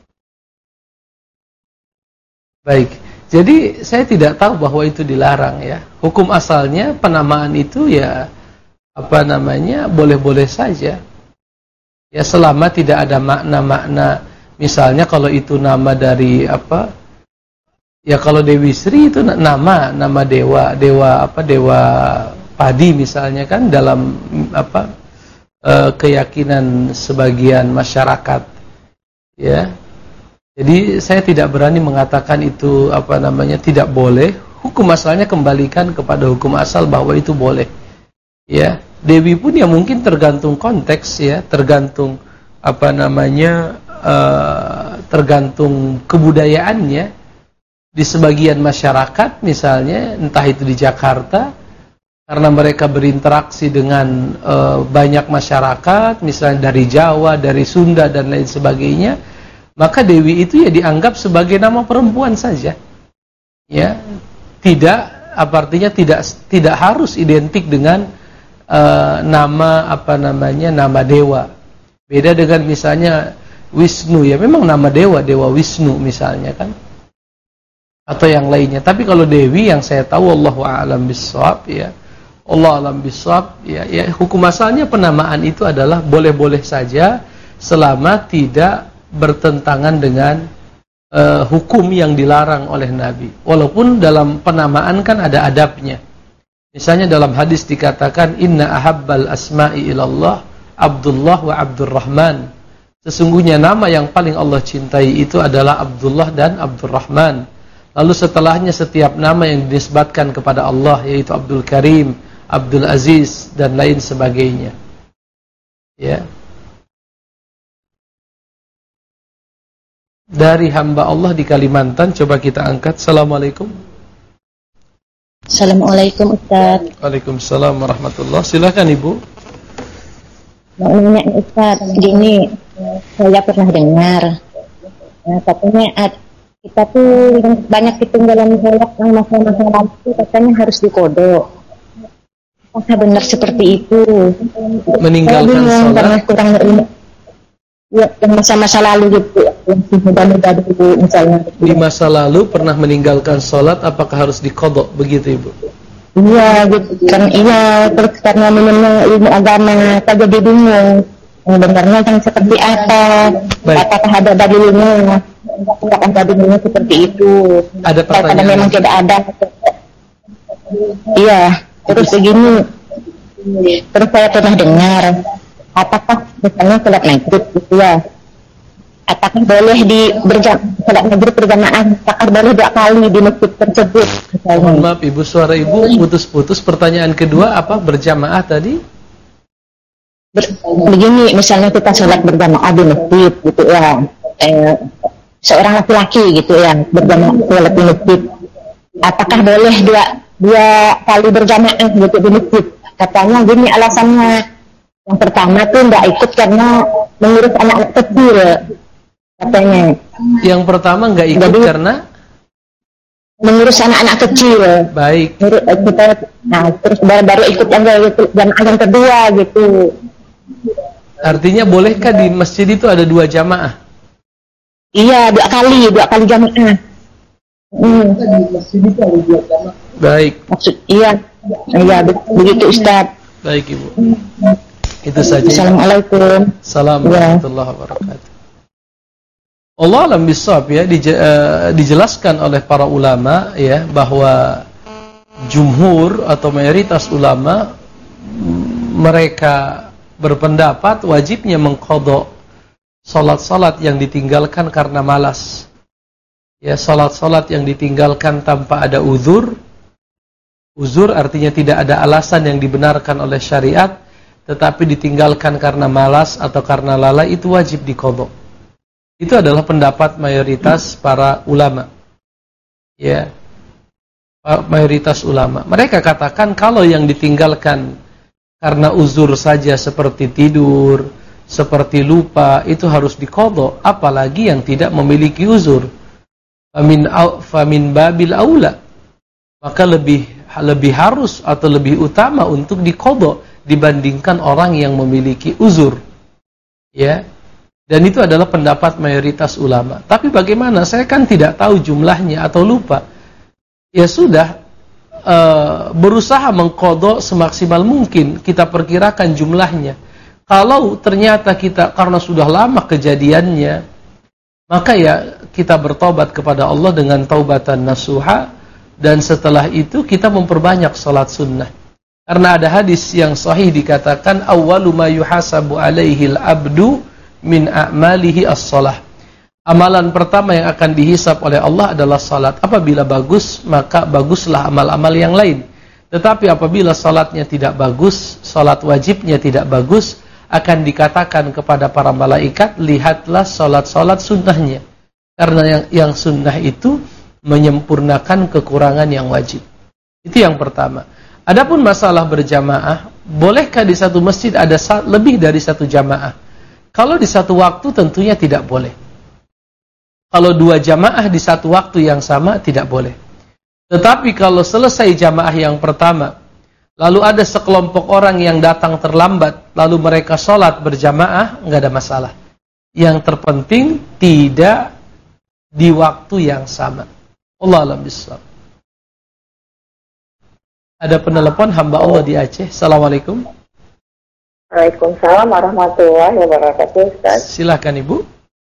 Baik, jadi saya tidak tahu bahwa itu dilarang, ya. Hukum asalnya penamaan itu, ya, apa namanya, boleh-boleh saja. Ya, selama tidak ada makna-makna. Misalnya kalau itu nama dari apa? Ya, kalau Dewi Sri itu nama, nama dewa, dewa apa? Dewa padi misalnya, kan dalam apa? E, keyakinan sebagian masyarakat. Ya. Jadi saya tidak berani mengatakan itu apa namanya tidak boleh. Hukum asalnya kembalikan kepada hukum asal bahwa itu boleh. Ya. Dewi pun ya mungkin tergantung konteks ya, tergantung apa namanya, uh, tergantung kebudayaannya. Di sebagian masyarakat misalnya, entah itu di Jakarta, karena mereka berinteraksi dengan uh, banyak masyarakat, misalnya dari Jawa, dari Sunda dan lain sebagainya, maka Dewi itu ya dianggap sebagai nama perempuan saja. Ya, tidak apa artinya tidak tidak harus identik dengan uh, nama apa namanya nama dewa. Beda dengan misalnya Wisnu, ya memang nama dewa, Dewa Wisnu misalnya kan, atau yang lainnya. Tapi kalau Dewi yang saya tahu, wallahu a'lam bishawab ya, Allah alam bishawab ya, ya hukum asalnya penamaan itu adalah boleh-boleh saja selama tidak bertentangan dengan uh, hukum yang dilarang oleh Nabi. Walaupun dalam penamaan kan ada adabnya. Misalnya dalam hadis dikatakan inna ahabbal asma'i ilallah Abdullah wa Abdurrahman. Sesungguhnya nama yang paling Allah cintai itu adalah Abdullah dan Abdurrahman. Lalu setelahnya setiap nama yang dinisbatkan kepada Allah, yaitu Abdul Karim, Abdul Aziz dan lain sebagainya. Ya. Dari hamba Allah di Kalimantan, coba kita angkat. Assalamualaikum. Assalamualaikum Ustaz. Waalaikumsalam warahmatullahi. Silakan Ibu. Mau nanya Ustaz, gini, saya pernah dengar, ya, katanya kita tuh banyak ketinggalan sholat yang masa-masa lalu, katanya harus dikodok. Apakah benar seperti itu? Meninggalkan sholat karena kurang ilmu. Ya, yang masa-masa lalu gitu, yang muda-muda dulu misalnya. Di masa lalu pernah meninggalkan sholat, apakah harus dikodok begitu Ibu? Iya, gitu kan. Iya, terus karena minimnya ilmu agama, saya jadi bingung. Yang benarnya yang seperti apa? Baik. Apakah ada dalilnya? Apakah ada dalilnya seperti itu? Ada pertanyaan? Karena memang tidak ada. Iya. Terus begini, terus saya pernah dengar, apakah misalnya sholat maghrib gitu ya, apakah boleh di berjam sholat maghrib berjamaah, apakah boleh dua kali di masjid tersebut? Misalnya. Mohon maaf Ibu, suara Ibu putus-putus. Pertanyaan kedua apa? Berjamaah tadi? Ber, begini, misalnya kita sholat berjamaah di masjid gitu ya, eh, seorang laki-laki gitu ya berjamaah sholat di masjid, apakah boleh dua dua kali berjamaah gitu di masjid? Katanya gini alasannya, yang pertama tuh nggak ikut karena mengurus anak-anak kecil katanya. Yang pertama nggak ikut Jadi, karena mengurus anak-anak kecil. baik. Kita, nah terus baru-baru ikut yang gitu, jamaah yang kedua gitu. Artinya bolehkah di masjid itu ada dua jamaah? Iya, dua kali, dua kali jamaah. Hmm. Baik. Maksud iya, iya begitu Ustaz. Baik Ibu. Itu saja. Assalamualaikum. Assalamualaikum warahmatullahi wabarakatuh. Allah alam bishawab ya, dije, uh, dijelaskan oleh para ulama ya bahwa jumhur atau mayoritas ulama mereka berpendapat wajibnya mengqadha salat-salat yang ditinggalkan karena malas. Ya, salat-salat yang ditinggalkan tanpa ada uzur. Uzur artinya tidak ada alasan yang dibenarkan oleh syariat, tetapi ditinggalkan karena malas atau karena lalai, itu wajib diqadha. Itu adalah pendapat mayoritas para ulama. Ya. Mayoritas ulama. Mereka katakan kalau yang ditinggalkan karena uzur saja seperti tidur, seperti lupa, itu harus diqadha, apalagi yang tidak memiliki uzur. Famin famin babil aula. Maka lebih lebih harus atau lebih utama untuk diqadha dibandingkan orang yang memiliki uzur. Ya. Dan itu adalah pendapat mayoritas ulama. Tapi bagaimana? Saya kan tidak tahu jumlahnya atau lupa. Ya sudah, e, berusaha mengqadha semaksimal mungkin, kita perkirakan jumlahnya. Kalau ternyata kita karena sudah lama kejadiannya, maka ya kita bertobat kepada Allah dengan taubatan nasuha, dan setelah itu kita memperbanyak salat sunnah. Karena ada hadis yang sahih dikatakan awwalu ma yuhasabu alaihi al-abdu min a'malihi as-shalah. Amalan pertama yang akan dihisab oleh Allah adalah salat. Apabila bagus, maka baguslah amal-amal yang lain. Tetapi apabila salatnya tidak bagus, salat wajibnya tidak bagus, akan dikatakan kepada para malaikat, lihatlah salat-salat sunnahnya. Karena yang, yang sunnah itu menyempurnakan kekurangan yang wajib. Itu yang pertama. Adapun masalah berjamaah, bolehkah di satu masjid ada lebih dari satu jamaah? Kalau di satu waktu tentunya tidak boleh. Kalau dua jamaah di satu waktu yang sama tidak boleh. Tetapi kalau selesai jamaah yang pertama, lalu ada sekelompok orang yang datang terlambat, lalu mereka sholat berjamaah, nggak ada masalah. Yang terpenting tidak di waktu yang sama. Allah a'lam bishawab. Ada penelepon hamba Allah di Aceh. Assalamualaikum. Waalaikumsalam warahmatullahi wabarakatuh, Ustaz. Silakan Ibu.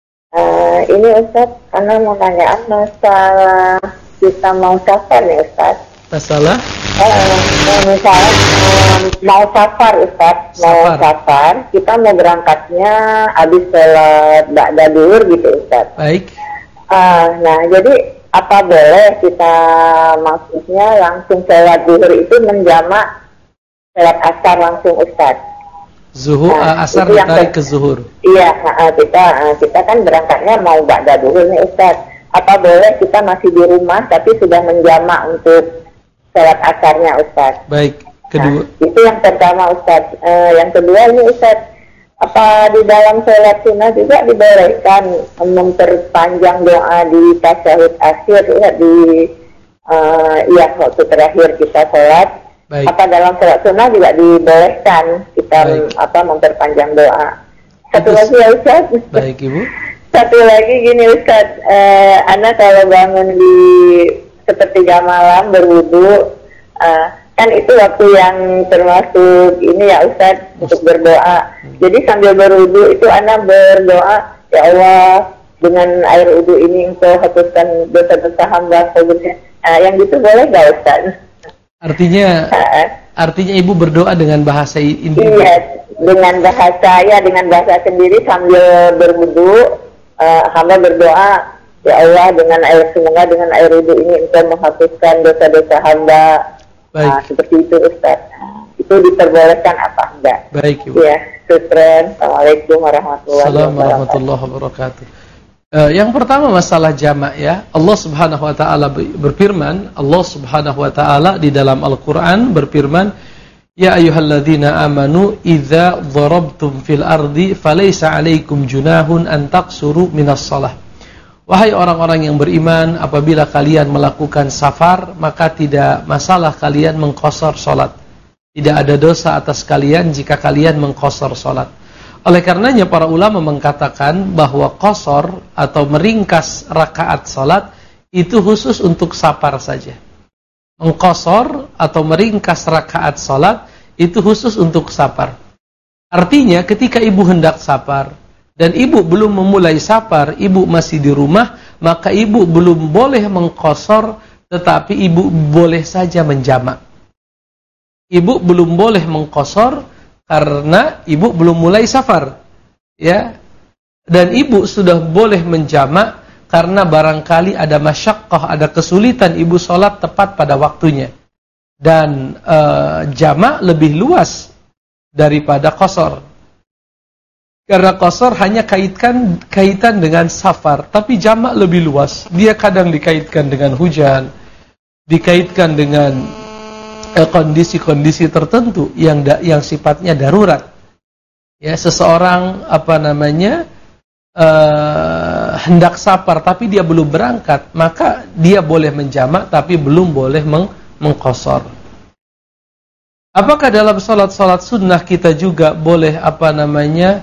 Uh, ini Ustaz, Ana mau nanya masalah kita mau safar ya Ustaz. Masalah? Uh, misalnya um, mau safar Ustaz, mau safar. safar, kita mau berangkatnya habis sholat ba'da duhur gitu Ustaz. Baik. Uh, nah jadi apa boleh kita maksudnya langsung sholat duhur itu menjamak sholat asar langsung Ustaz? Zuhur, nah, asar ditarik ke zuhur. Iya, uh, kita uh, kita kan berangkatnya mau ba'da duhur nih Ustaz. Apa boleh kita masih di rumah tapi sudah menjamak untuk sholat asarnya Ustaz? Baik, kedua. Nah, itu yang pertama Ustaz. Uh, yang kedua ini Ustaz, apa di dalam sholat sunnah juga dibolehkan memperpanjang doa di tasyahud akhir ya, di uh, ya waktu terakhir kita sholat? Baik. Apa dalam sholat sunnah juga dibolehkan kita Baik. apa memperpanjang doa? Satu lagi ya Ustaz. Baik Ibu. Satu lagi gini Ustaz, uh, Ana kalau bangun di sepertiga malam berwudu, uh, kan itu waktu yang termasuk ini ya Ustaz untuk berdoa. Jadi sambil berwudu itu Ana berdoa, ya Allah dengan air wudu ini Engkau hapuskan dosa-dosa hamba. Uh, yang gitu boleh nggak Ustaz? Artinya, uh, artinya Ibu berdoa dengan bahasa ini? Iya, dengan bahasa ya, dengan bahasa sendiri sambil berwudu. Uh, hamba berdoa, ya Allah dengan air semoga dengan air wudu ini Engkau menghapuskan dosa-dosa hamba. Baik. Nah, seperti itu Ustaz. Nah, itu diperbolehkan apa enggak? Baik Ibu. Ya, syukran. Assalamualaikum warahmatullahi wabarakatuh. warahmatullahi wabarakatuh. Uh, yang pertama masalah jamak ya. Allah Subhanahu wa taala berfirman, Allah Subhanahu wa taala di dalam Al-Qur'an berfirman, ya ayyuhalladzina amanu idza dharabtum fil ardi falaysa 'alaikum junahun an taqsuru minas shalah. Wahai orang-orang yang beriman, apabila kalian melakukan safar, maka tidak masalah kalian mengqasar salat. Tidak ada dosa atas kalian jika kalian mengqasar salat. Oleh karenanya para ulama mengatakan bahwa qasar atau meringkas rakaat salat itu khusus untuk safar saja. Mengqasar atau meringkas rakaat salat itu khusus untuk safar. Artinya ketika ibu hendak safar dan ibu belum memulai safar, ibu masih di rumah, maka ibu belum boleh mengqasar, tetapi ibu boleh saja menjamak. Ibu belum boleh mengqasar karena ibu belum mulai safar, ya. Dan ibu sudah boleh menjamak karena barangkali ada masyaqqah, ada kesulitan ibu sholat tepat pada waktunya. Dan e, jamak lebih luas daripada qasar. Karena qasar hanya kaitkan kaitan dengan safar, tapi jamak lebih luas. Dia kadang dikaitkan dengan hujan, dikaitkan dengan kondisi-kondisi tertentu yang da, yang sifatnya darurat. Ya, seseorang apa namanya uh, hendak safar tapi dia belum berangkat, maka dia boleh menjamak tapi belum boleh meng, mengqasar. Apakah dalam salat-salat sunnah kita juga boleh apa namanya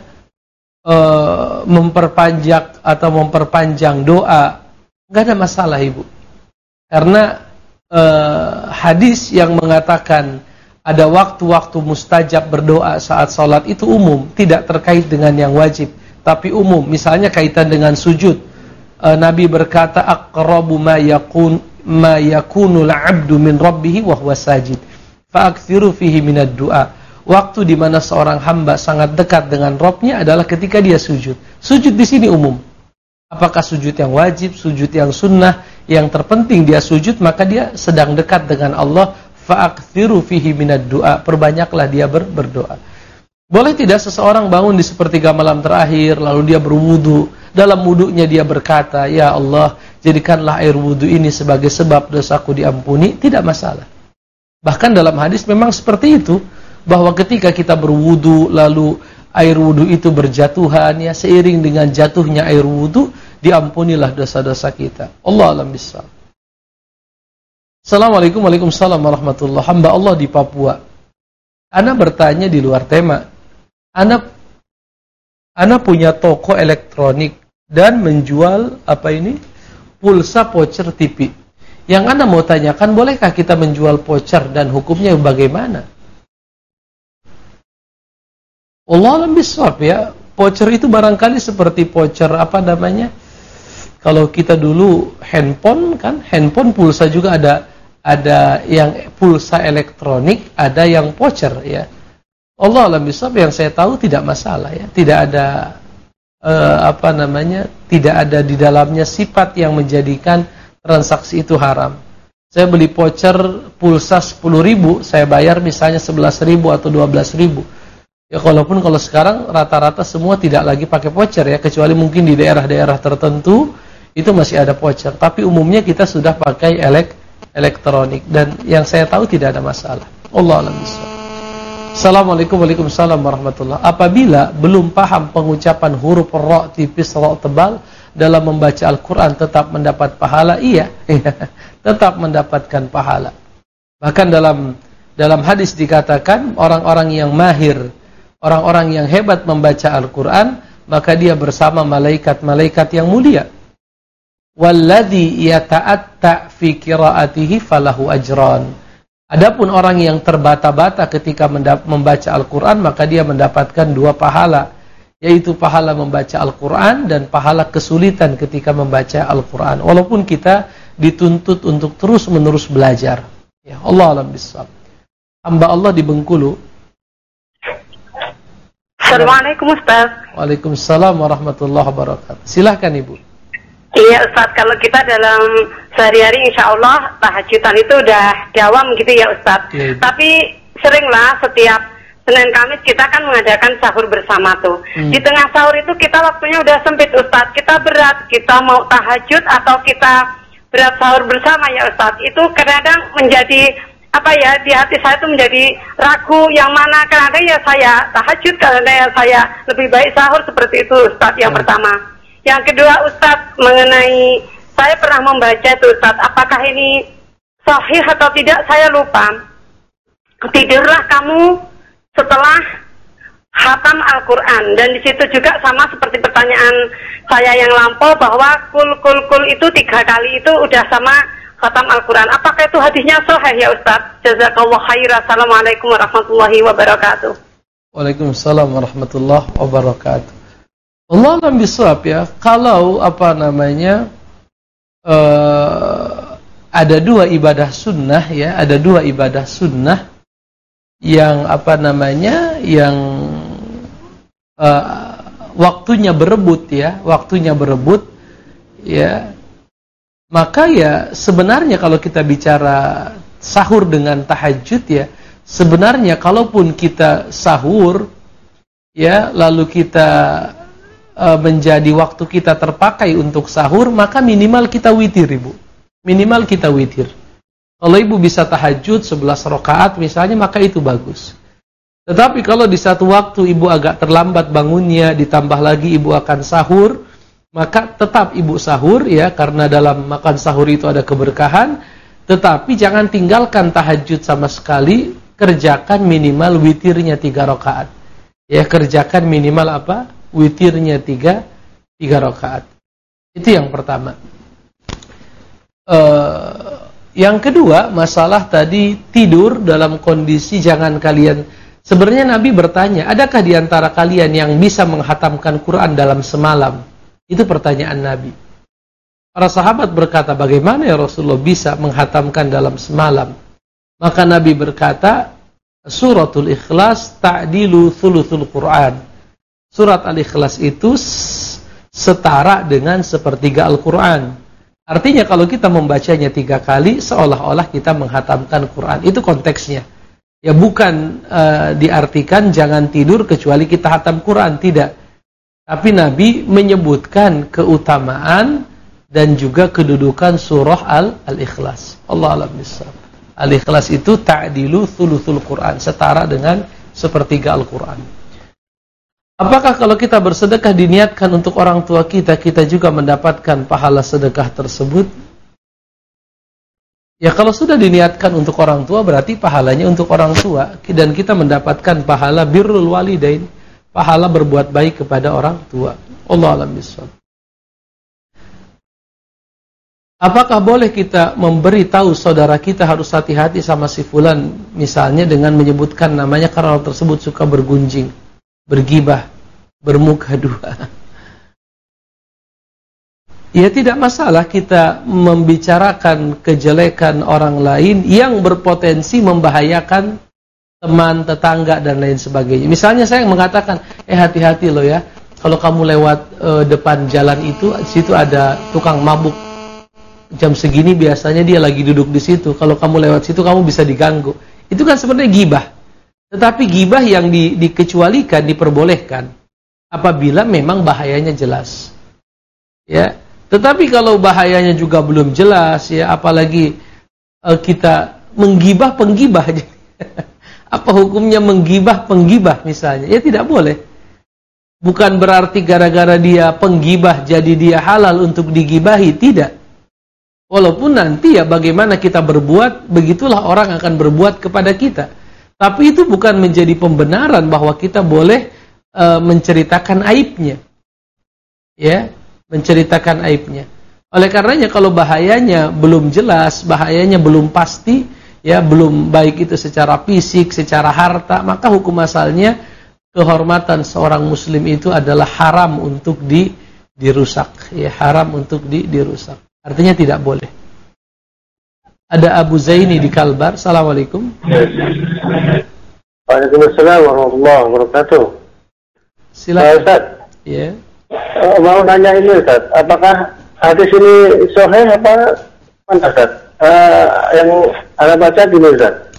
uh, memperpanjang atau memperpanjang doa? Enggak ada masalah Ibu. Karena Uh, hadis yang mengatakan ada waktu-waktu mustajab berdoa saat salat itu umum, tidak terkait dengan yang wajib, tapi umum. Misalnya kaitan dengan sujud, uh, Nabi berkata aqrabu ma yakun ma yakunul 'abdu min rabbih wa huwa sajid fa'aktsiru fihi minad du'a. Waktu di mana seorang hamba sangat dekat dengan Rabb-nya adalah ketika dia sujud. Sujud di sini umum. Apakah sujud yang wajib, sujud yang sunnah, yang terpenting dia sujud, maka dia sedang dekat dengan Allah. fa'akthiru fihi minad du'a, perbanyaklah dia ber, berdoa. Boleh tidak seseorang bangun di sepertiga malam terakhir lalu dia berwudu, dalam wudunya dia berkata, ya Allah, jadikanlah air wudu ini sebagai sebab dosaku diampuni, tidak masalah. Bahkan dalam hadis memang seperti itu, bahwa ketika kita berwudu lalu air wudu itu berjatuhan, ya seiring dengan jatuhnya air wudu diampunilah dosa-dosa kita. Allah alam bissawab. Assalamualaikum Waalaikumsalam warahmatullahi. Hamba Allah di Papua. Ana bertanya di luar tema. Ana Ana punya toko elektronik dan menjual apa ini? Pulsa voucher T V. Yang Ana mau tanyakan, bolehkah kita menjual voucher dan hukumnya bagaimana? Allah alam bisawab ya. Voucher itu barangkali seperti voucher apa namanya? Kalau kita dulu handphone kan, handphone pulsa juga ada ada yang pulsa elektronik, ada yang voucher ya. Allah alam bisawab, yang saya tahu tidak masalah ya. Tidak ada eh, apa namanya? Tidak ada di dalamnya sifat yang menjadikan transaksi itu haram. Saya beli voucher pulsa sepuluh ribu, saya bayar misalnya sebelas ribu atau dua belas ribu. Ya walaupun kalau sekarang rata-rata semua tidak lagi pakai voucher ya, kecuali mungkin di daerah-daerah tertentu itu masih ada voucher, tapi umumnya kita sudah pakai elek elektronik dan yang saya tahu tidak ada masalah. Allah a'lam bishawab. Assalamualaikum Waalaikumsalam warahmatullahi. Apabila belum paham pengucapan huruf ra tipis ra tebal dalam membaca Al-Qur'an tetap mendapat pahala? Iya, tetap mendapatkan pahala. Bahkan dalam dalam hadis dikatakan orang-orang yang mahir, orang-orang yang hebat membaca Al-Quran, maka dia bersama malaikat-malaikat yang mulia. Walladhi yata'atta fi qiraatihi falahu ajran. Adapun orang yang terbata-bata ketika membaca Al-Quran, maka dia mendapatkan dua pahala, yaitu pahala membaca Al-Quran dan pahala kesulitan ketika membaca Al-Quran. Walaupun kita dituntut untuk terus-menerus belajar. Ya, Allah alam bisawab. Hamba Allah di Bengkulu. Assalamualaikum Ustaz. Waalaikumsalam warahmatullahi wabarakatuh. Silahkan Ibu. Iya Ustaz, kalau kita dalam sehari-hari insya Allah tahajudan itu udah dawam gitu ya Ustaz. Ya, tapi seringlah setiap Senin Kamis kita kan mengadakan sahur bersama tuh. Hmm. Di tengah sahur itu kita waktunya udah sempit Ustaz. Kita berat, kita mau tahajud atau kita berat sahur bersama ya Ustaz. Itu kadang-kadang menjadi apa ya, di hati saya itu menjadi ragu yang mana, kadang-kadang ya saya tahajud, kadang-kadang ya saya lebih baik sahur, seperti itu Ustaz yang hmm. pertama. Yang kedua Ustaz, mengenai saya pernah membaca itu Ustaz, apakah ini sahih atau tidak saya lupa. Tidurlah kamu setelah khatam Al-Quran, dan di situ juga sama seperti pertanyaan saya yang lampau bahwa kul kul kul itu tiga kali itu udah sama khatam Al-Quran. Apakah itu hadisnya sahih ya Ustaz? Jazakallah khairan. Assalamualaikum warahmatullahi wabarakatuh. Waalaikumsalam warahmatullahi wabarakatuh. Allah alam bisawab ya. Kalau apa namanya uh, ada dua ibadah sunnah ya, ada dua ibadah sunnah yang apa namanya yang uh, waktunya berebut ya, waktunya berebut ya. Maka ya sebenarnya kalau kita bicara sahur dengan tahajud ya, sebenarnya kalaupun kita sahur ya, lalu kita e, menjadi waktu kita terpakai untuk sahur, maka minimal kita witir Ibu. Minimal kita witir. Kalau Ibu bisa tahajud sebelas rakaat misalnya, maka itu bagus. Tetapi kalau di satu waktu Ibu agak terlambat bangunnya, ditambah lagi Ibu akan sahur, maka tetap Ibu sahur ya, karena dalam makan sahur itu ada keberkahan. Tetapi jangan tinggalkan tahajud sama sekali, kerjakan minimal witirnya tiga rakaat. Ya, kerjakan minimal apa? Witirnya tiga, tiga rakaat. Itu yang pertama. Uh, yang kedua, masalah tadi tidur dalam kondisi jangan kalian. Sebenarnya Nabi bertanya, adakah di antara kalian yang bisa menghatamkan Quran dalam semalam? Itu pertanyaan Nabi. Para sahabat berkata, bagaimana ya Rasulullah bisa menghatamkan dalam semalam? Maka Nabi berkata, suratul Ikhlas ta'dilu thuluthul Quran. Surat Al-Ikhlas itu setara dengan sepertiga Al-Quran. Artinya kalau kita membacanya tiga kali, seolah-olah kita menghatamkan Quran. Itu konteksnya. Ya bukan uh, diartikan jangan tidur kecuali kita hatam Quran, tidak. Tapi Nabi menyebutkan keutamaan dan juga kedudukan surah Al- Al-Ikhlas. Allah a'lam bishawab. Al-Ikhlas itu ta'dilu thuluthul Quran, setara dengan sepertiga Al-Quran. Apakah kalau kita bersedekah diniatkan untuk orang tua kita, kita juga mendapatkan pahala sedekah tersebut? Ya kalau sudah diniatkan untuk orang tua, berarti pahalanya untuk orang tua. Dan kita mendapatkan pahala birrul walidain, pahala berbuat baik kepada orang tua. Allah a'lam bishawab. Apakah boleh kita memberi tahu saudara kita harus hati-hati sama si fulan, misalnya dengan menyebutkan namanya karena orang tersebut suka bergunjing, bergibah, bermuka dua? Ya tidak masalah kita membicarakan kejelekan orang lain yang berpotensi membahayakan teman, tetangga, dan lain sebagainya. Misalnya saya mengatakan, eh hati-hati loh ya, kalau kamu lewat e, depan jalan itu, situ ada tukang mabuk. Jam segini biasanya dia lagi duduk di situ. Kalau kamu lewat situ, kamu bisa diganggu. Itu kan sebenarnya gibah. Tetapi gibah yang di, dikecualikan, diperbolehkan apabila memang bahayanya jelas. Ya. Tetapi kalau bahayanya juga belum jelas, ya apalagi uh, kita menggibah penggibah, apa hukumnya menggibah penggibah misalnya? Ya tidak boleh. Bukan berarti gara-gara dia penggibah jadi dia halal untuk digibahi, tidak. Walaupun nanti ya bagaimana kita berbuat, begitulah orang akan berbuat kepada kita. Tapi itu bukan menjadi pembenaran bahwa kita boleh uh, menceritakan aibnya. Ya. Menceritakan aibnya. Oleh karenanya kalau bahayanya belum jelas, bahayanya belum pasti, ya belum baik itu secara fisik, secara harta, maka hukum asalnya kehormatan seorang muslim itu adalah haram untuk di, dirusak, ya haram untuk di, dirusak. Artinya tidak boleh. Ada Abu Zaini di Kalbar. Assalamualaikum. Waalaikumsalam warahmatullahi wabarakatuh. Silakan. Ustaz. Ya. Uh, mau nanya ini Ustaz, apakah hadis ini sahih apa mana Ustaz? Uh, yang Anda baca gini Ustaz,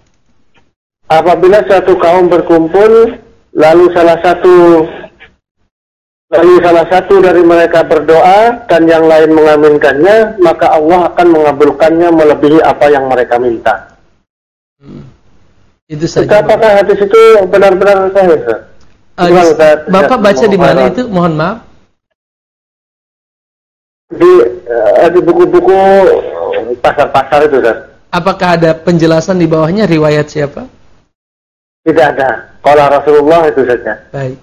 apabila suatu kaum berkumpul lalu salah satu lalu salah satu dari mereka berdoa dan yang lain mengaminkannya, maka Allah akan mengabulkannya melebihi apa yang mereka minta. Hmm. Itu saja. Kita, apakah hadis itu benar-benar sahih Ustaz? Uh, Bapak baca di mana itu? Mohon maaf. Di uh, di buku-buku pasar-pasar itu, Ustaz. Apakah ada penjelasan di bawahnya riwayat siapa? Tidak ada. Qala Rasulullah itu saja. Baik.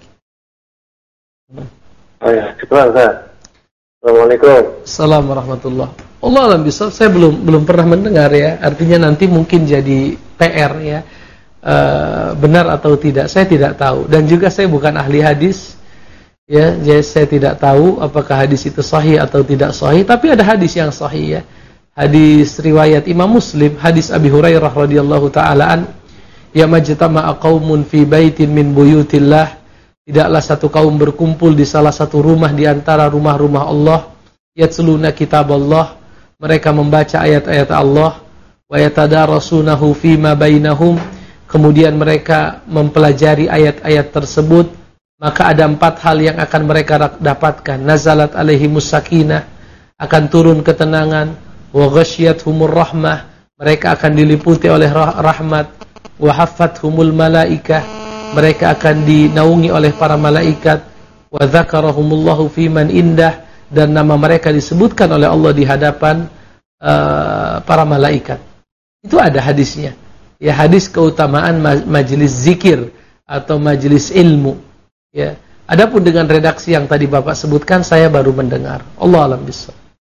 Oh ya, syukur Ustaz. Assalamualaikum. Assalamualaikum warahmatullahi wabarakatuh. Allah alam bisawab. Saya belum belum pernah mendengar ya. Artinya nanti mungkin jadi P R ya. Uh, benar atau tidak, saya tidak tahu. Dan juga saya bukan ahli hadis, ya, jadi saya tidak tahu apakah hadis itu sahih atau tidak sahih. Tapi ada hadis yang sahih ya, hadis riwayat Imam Muslim, hadis Abi Hurairah radhiyallahu taalaan, ya majtama'a qaumun fi baitin min buyutillah, tidaklah satu kaum berkumpul di salah satu rumah di antara rumah-rumah Allah, yatluna kitab Allah, mereka membaca ayat-ayat Allah, wa yatadarasunahu fima bainahum, kemudian mereka mempelajari ayat-ayat tersebut, maka ada empat hal yang akan mereka dapatkan. Nazalat alaihimus sakinah, akan turun ketenangan. Wa ghasyiyatuhumur rahmah, mereka akan diliputi oleh rahmat. Wa haffathumul malaikah, mereka akan dinaungi oleh para malaikat. Wa dzakarahumullahu fiman indah, dan nama mereka disebutkan oleh Allah di hadapan uh, para malaikat. Itu ada hadisnya. Ya, hadis keutamaan majelis zikir atau majelis ilmu. Ya, adapun dengan redaksi yang tadi Bapak sebutkan, saya baru mendengar. Allah alam bisawab.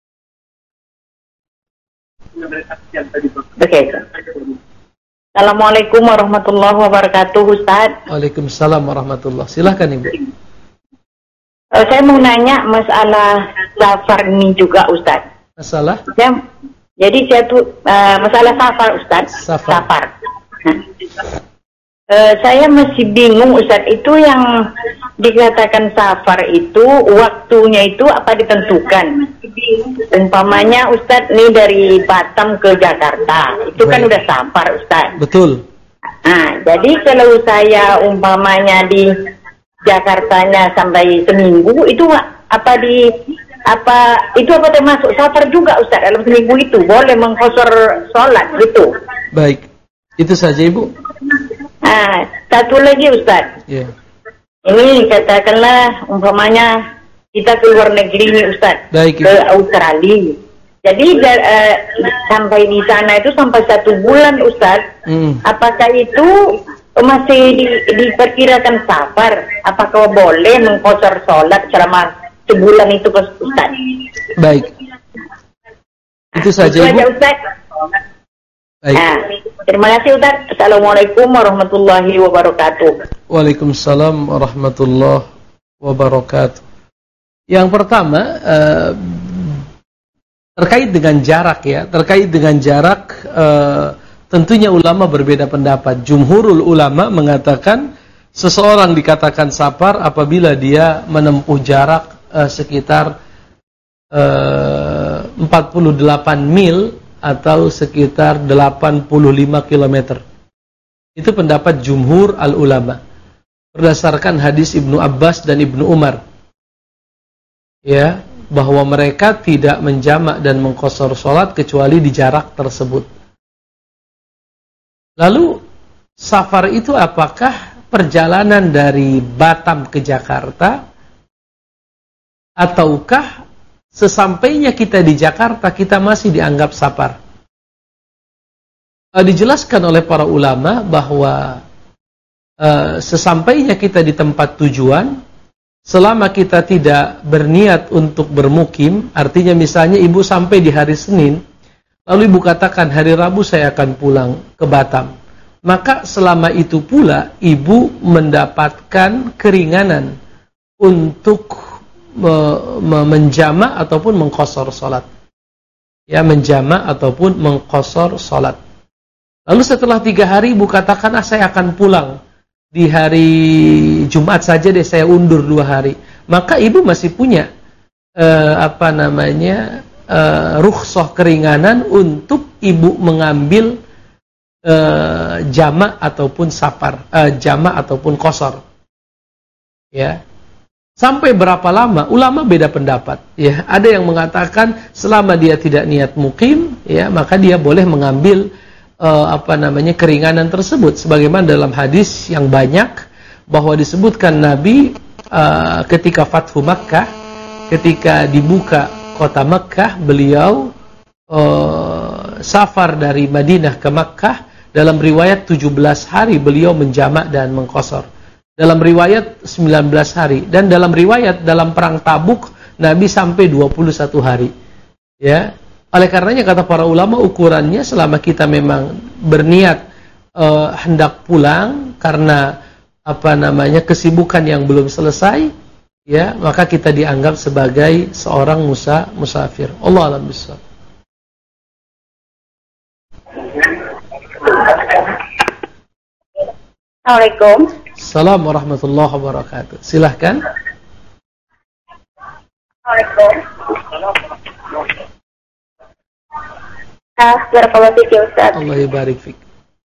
Oke. Assalamualaikum warahmatullahi wabarakatuh, Ustaz. Waalaikumsalam warahmatullahi. Silakan Ibu. Uh, saya mau nanya masalah safar ini juga, Ustaz. Masalah? Saya, jadi saya tuh uh, masalah safar, Ustaz. Safar. Safar. Nah, uh, saya masih bingung, Ustaz. Itu yang dikatakan safar itu waktunya itu apa ditentukan? Umpamanya Ustadz nih dari Batam ke Jakarta, itu kan udah safar Ustadz. Betul. Nah, jadi kalau saya umpamanya di Jakartanya sampai seminggu, itu apa di apa itu apa termasuk safar juga Ustadz dalam seminggu itu? Boleh mengqasar sholat gitu? Baik, itu saja Ibu. Nah, satu lagi Ustadz. Ya. Ini katakanlah umpamanya kita keluar negeri nih Ustadz, Baik, ke Australia. Jadi uh, sampai di sana itu sampai satu bulan Ustadz. Hmm. Apakah itu masih di, diperkirakan safar? Apakah boleh mengqasar sholat selama sebulan itu Ustadz? Baik. Itu saja itu Ibu. Aja, Ustadz. Baik. Nah, terima kasih Ustadz. Assalamualaikum warahmatullahi wabarakatuh. Waalaikumsalam warahmatullahi wabarakatuh. Yang pertama uh, terkait dengan jarak ya, terkait dengan jarak uh, tentunya ulama berbeda pendapat. Jumhurul ulama mengatakan seseorang dikatakan safar apabila dia menempuh jarak uh, sekitar uh, empat puluh delapan mil atau sekitar delapan puluh lima kilometer. Itu pendapat jumhur al-ulama berdasarkan hadis Ibnu Abbas dan Ibnu Umar. Ya, bahwa mereka tidak menjamak dan mengqasar sholat kecuali di jarak tersebut. Lalu safar itu apakah perjalanan dari Batam ke Jakarta, ataukah sesampainya kita di Jakarta kita masih dianggap safar? Dijelaskan oleh para ulama bahwa uh, sesampainya kita di tempat tujuan, selama kita tidak berniat untuk bermukim, artinya misalnya ibu sampai di hari Senin, lalu ibu katakan hari Rabu saya akan pulang ke Batam, maka selama itu pula ibu mendapatkan keringanan untuk me me menjamak ataupun mengqasar salat. Ya, menjamak ataupun mengqasar salat. Lalu setelah tiga hari ibu katakan, ah saya akan pulang di hari Jumat saja deh, saya undur dua hari, maka ibu masih punya uh, apa namanya uh, rukhsah keringanan untuk ibu mengambil uh, jamak ataupun safar, uh, jamak ataupun qasar. Ya, sampai berapa lama? Ulama beda pendapat. Ya, ada yang mengatakan selama dia tidak niat mukim, ya maka dia boleh mengambil Uh, apa namanya keringanan tersebut, sebagaimana dalam hadis yang banyak bahwa disebutkan Nabi uh, ketika Fathu Makkah, ketika dibuka kota Makkah, beliau uh, safar dari Madinah ke Makkah, dalam riwayat tujuh belas hari beliau menjamak dan mengqasar, dalam riwayat sembilan belas hari, dan dalam riwayat dalam perang Tabuk Nabi sampai dua puluh satu hari. Ya, oleh karenanya kata para ulama ukurannya selama kita memang berniat uh, hendak pulang karena apa namanya kesibukan yang belum selesai, ya maka kita dianggap sebagai seorang musa musafir. Allah a'lam bishawab. Assalamualaikum. Assalamualaikum warahmatullahi wabarakatuh. Silahkan. Assalamualaikum. Ah, barakallahu fiik Ustaz. Allah barik fiik.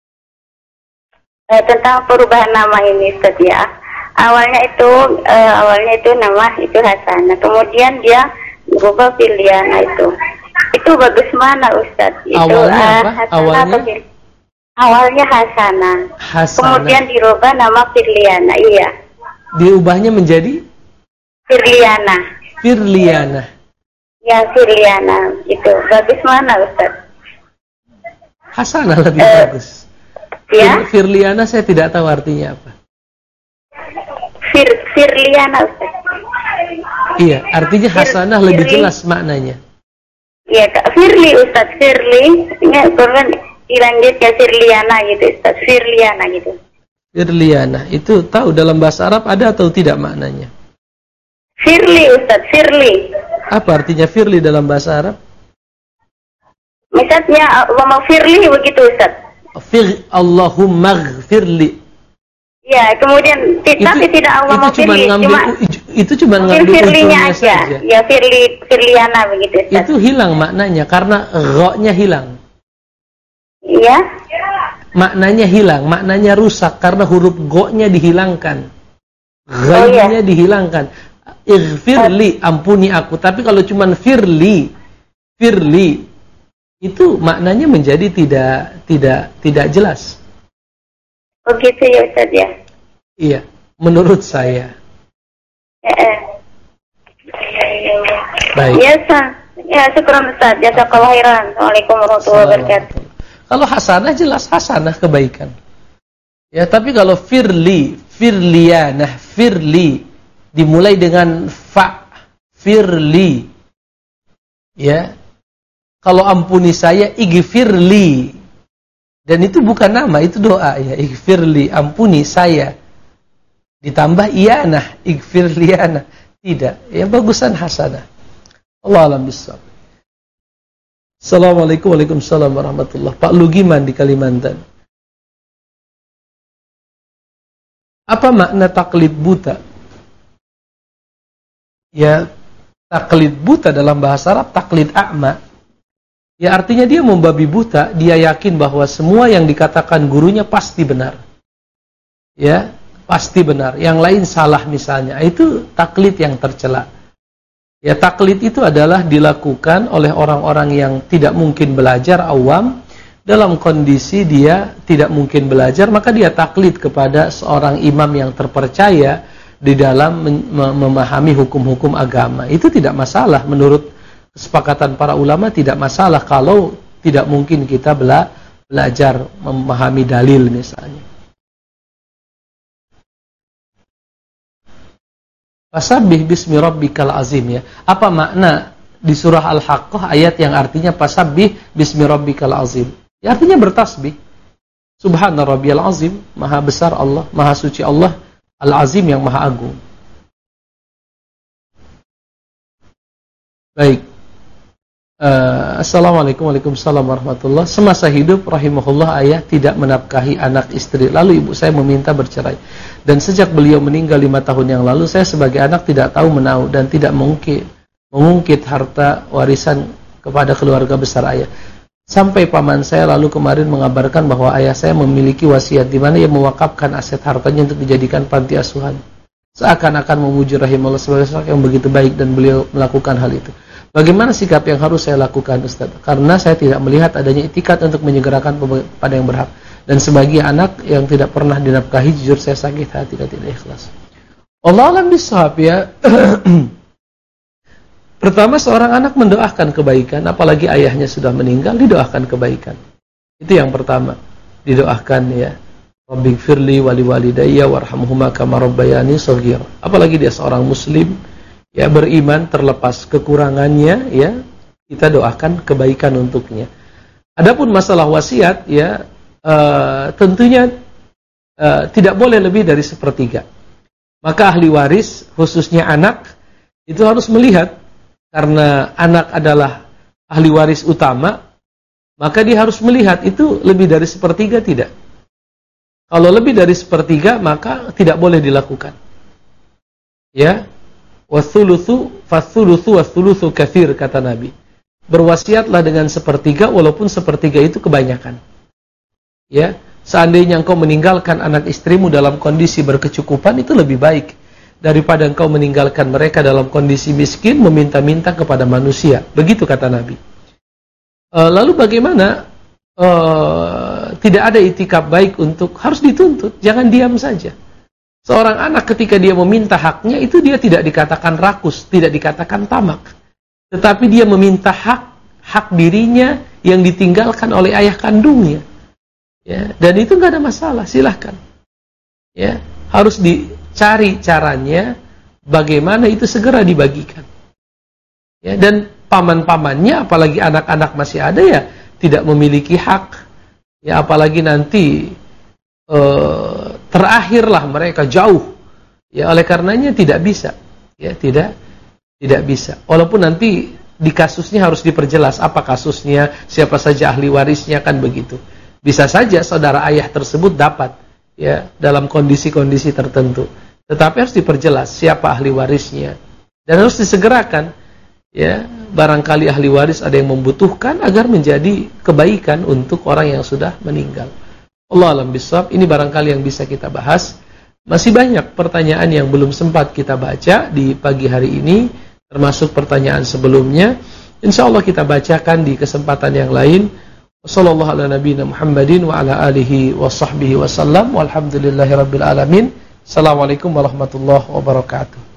Eh, tentang perubahan nama ini Ustaz ya. Awalnya itu eh, awalnya itu nama itu Hasanah. Kemudian dia berubah Firliana itu. Itu bagus mana Ustaz? Itu awalnya uh, apa? Hasanah Awalnya atau Fir... awalnya Hasanah. Hasanah. Kemudian dirubah nama Firliana, iya. Diubahnya menjadi Firliana. Firliana. Ya, Firliana. Itu bagus mana Ustaz? Hasanah lebih uh, bagus. Ya? Fir Firliana saya tidak tahu artinya apa. Fir Firliana Ustaz. Iya, artinya Hasanah Fir lebih Firli. jelas maknanya. Iya, Kak. Firli Ustaz, Firli. Ini korban dilanjut ke Firliana gitu Ustaz. Firliana gitu. Firliana, itu tahu dalam bahasa Arab ada atau tidak maknanya? Firli Ustaz, Firli. Apa artinya Firli dalam bahasa Arab? Misalnya Allahumma firli begitu Ustaz. Fir Allahumma ghfirli. Ya, kemudian itu, tapi tidak Allah itu cuma ngambil cuma, itu cuma ngambil firlinya ujungnya aja. saja. Ya, firli firliana begitu. Ustaz. Itu hilang maknanya karena gha-nya hilang. Iya. Maknanya hilang, maknanya rusak karena huruf gha-nya dihilangkan. Ghaibnya oh, iya. dihilangkan. Ighfirli, ampuni aku. Tapi kalau cuma firli, firli itu maknanya menjadi tidak tidak tidak jelas. Oh gitu ya Ustaz ya? Iya, menurut saya. Eh, eh. Baik. Ya, Ustaz. Ya, syukur Ustaz. Jazakallahu khairan. Waalaikumsalam warahmatullahi wabarakatuh. Kalau hasanah jelas hasanah kebaikan. Ya, tapi kalau firli, firlianah, firli dimulai dengan fa, firli. Ya. Kalau ampuni saya, igfirli. Dan itu bukan nama, itu doa ya. Igfirli, ampuni saya. Ditambah iyanah, igfirliana. Tidak, yang bagusan hasanah. Allah alam bisawab. Assalamualaikum warahmatullahi wabarakatuh. Pak Lugiman di Kalimantan. Apa makna taklid buta? Ya, taklid buta dalam bahasa Arab taklid a'ma. Ya artinya dia membabi buta, dia yakin bahwa semua yang dikatakan gurunya pasti benar. Ya, pasti benar. Yang lain salah misalnya. Itu taklid yang tercela. Ya, taklid itu adalah dilakukan oleh orang-orang yang tidak mungkin belajar, awam, dalam kondisi dia tidak mungkin belajar, maka dia taklid kepada seorang imam yang terpercaya di dalam memahami hukum-hukum agama. Itu tidak masalah menurut kesepakatan para ulama, tidak masalah kalau tidak mungkin kita bela belajar memahami dalil misalnya. Fasabbih bismi rabbikal azim ya. Apa makna di surah Al-Haqqah ayat yang artinya fasabbih bismi rabbikal azim? Ya, artinya bertasbih. Subhana rabbiyal azim, maha besar Allah, maha suci Allah, al-azim yang maha agung. Baik. Uh, Assalamualaikum Waalaikumsalam warahmatullah. Semasa hidup rahimahullah ayah tidak menafkahi anak istri. Lalu ibu saya meminta bercerai. Dan sejak beliau meninggal lima tahun yang lalu, saya sebagai anak tidak tahu menahu dan tidak mengungkit, mengungkit harta warisan kepada keluarga besar ayah. Sampai paman saya lalu kemarin mengabarkan bahwa ayah saya memiliki wasiat di mana ia mewakafkan aset hartanya untuk dijadikan panti asuhan. Seakan-akan memuji rahimahullah sebagai seorang yang begitu baik dan beliau melakukan hal itu. Bagaimana sikap yang harus saya lakukan, Ustaz? Karena saya tidak melihat adanya itikat untuk menyegerakan pada yang berhak. Dan sebagai anak yang tidak pernah dinafkahi, jujur saya sakit hati dan tidak ikhlas. Allah alam bisawab ya. Pertama, seorang anak mendoakan kebaikan, apalagi ayahnya sudah meninggal, didoakan kebaikan. Itu yang pertama, didoakan ya. Rabbighfirli wali walidayya warhamhuma kama rabbayani shaghira. Apalagi dia seorang muslim, ya beriman terlepas kekurangannya, ya kita doakan kebaikan untuknya. Adapun masalah wasiat, ya uh, tentunya uh, tidak boleh lebih dari sepertiga. Maka ahli waris, khususnya anak, itu harus melihat, karena anak adalah ahli waris utama, maka dia harus melihat itu lebih dari sepertiga tidak. Kalau lebih dari sepertiga, maka tidak boleh dilakukan. Ya. Wathuluthu fathuluthu wathuluthu kathir, kata Nabi. Berwasiatlah dengan sepertiga walaupun sepertiga itu kebanyakan. Ya, seandainya engkau meninggalkan anak istrimu dalam kondisi berkecukupan, itu lebih baik daripada engkau meninggalkan mereka dalam kondisi miskin meminta-minta kepada manusia. Begitu kata Nabi. E, lalu bagaimana? E, tidak ada itikaf baik untuk harus dituntut, jangan diam saja. Seorang anak ketika dia meminta haknya, itu dia tidak dikatakan rakus, tidak dikatakan tamak. Tetapi dia meminta hak, hak dirinya yang ditinggalkan oleh ayah kandungnya. Ya, dan itu nggak ada masalah, silahkan. Ya, harus dicari caranya bagaimana itu segera dibagikan. Ya, dan paman-pamannya, apalagi anak-anak masih ada ya, tidak memiliki hak. Ya, apalagi nanti uh, terakhirlah mereka jauh, ya oleh karenanya tidak bisa, ya tidak tidak bisa. Walaupun nanti di kasusnya harus diperjelas apa kasusnya, siapa saja ahli warisnya, kan begitu. Bisa saja saudara ayah tersebut dapat, ya dalam kondisi-kondisi tertentu. Tetapi harus diperjelas siapa ahli warisnya dan harus disegerakan. Ya, barangkali ahli waris ada yang membutuhkan agar menjadi kebaikan untuk orang yang sudah meninggal. Allah alam bisawab. Ini barangkali yang bisa kita bahas. Masih banyak pertanyaan yang belum sempat kita baca di pagi hari ini, termasuk pertanyaan sebelumnya. Insyaallah kita bacakan di kesempatan yang lain. Wassallallahu ala nabiyina Muhammadin wa ala alihi wa sahbihi wasallam. Walhamdulillahirabbil alamin. Assalamualaikum warahmatullahi wabarakatuh.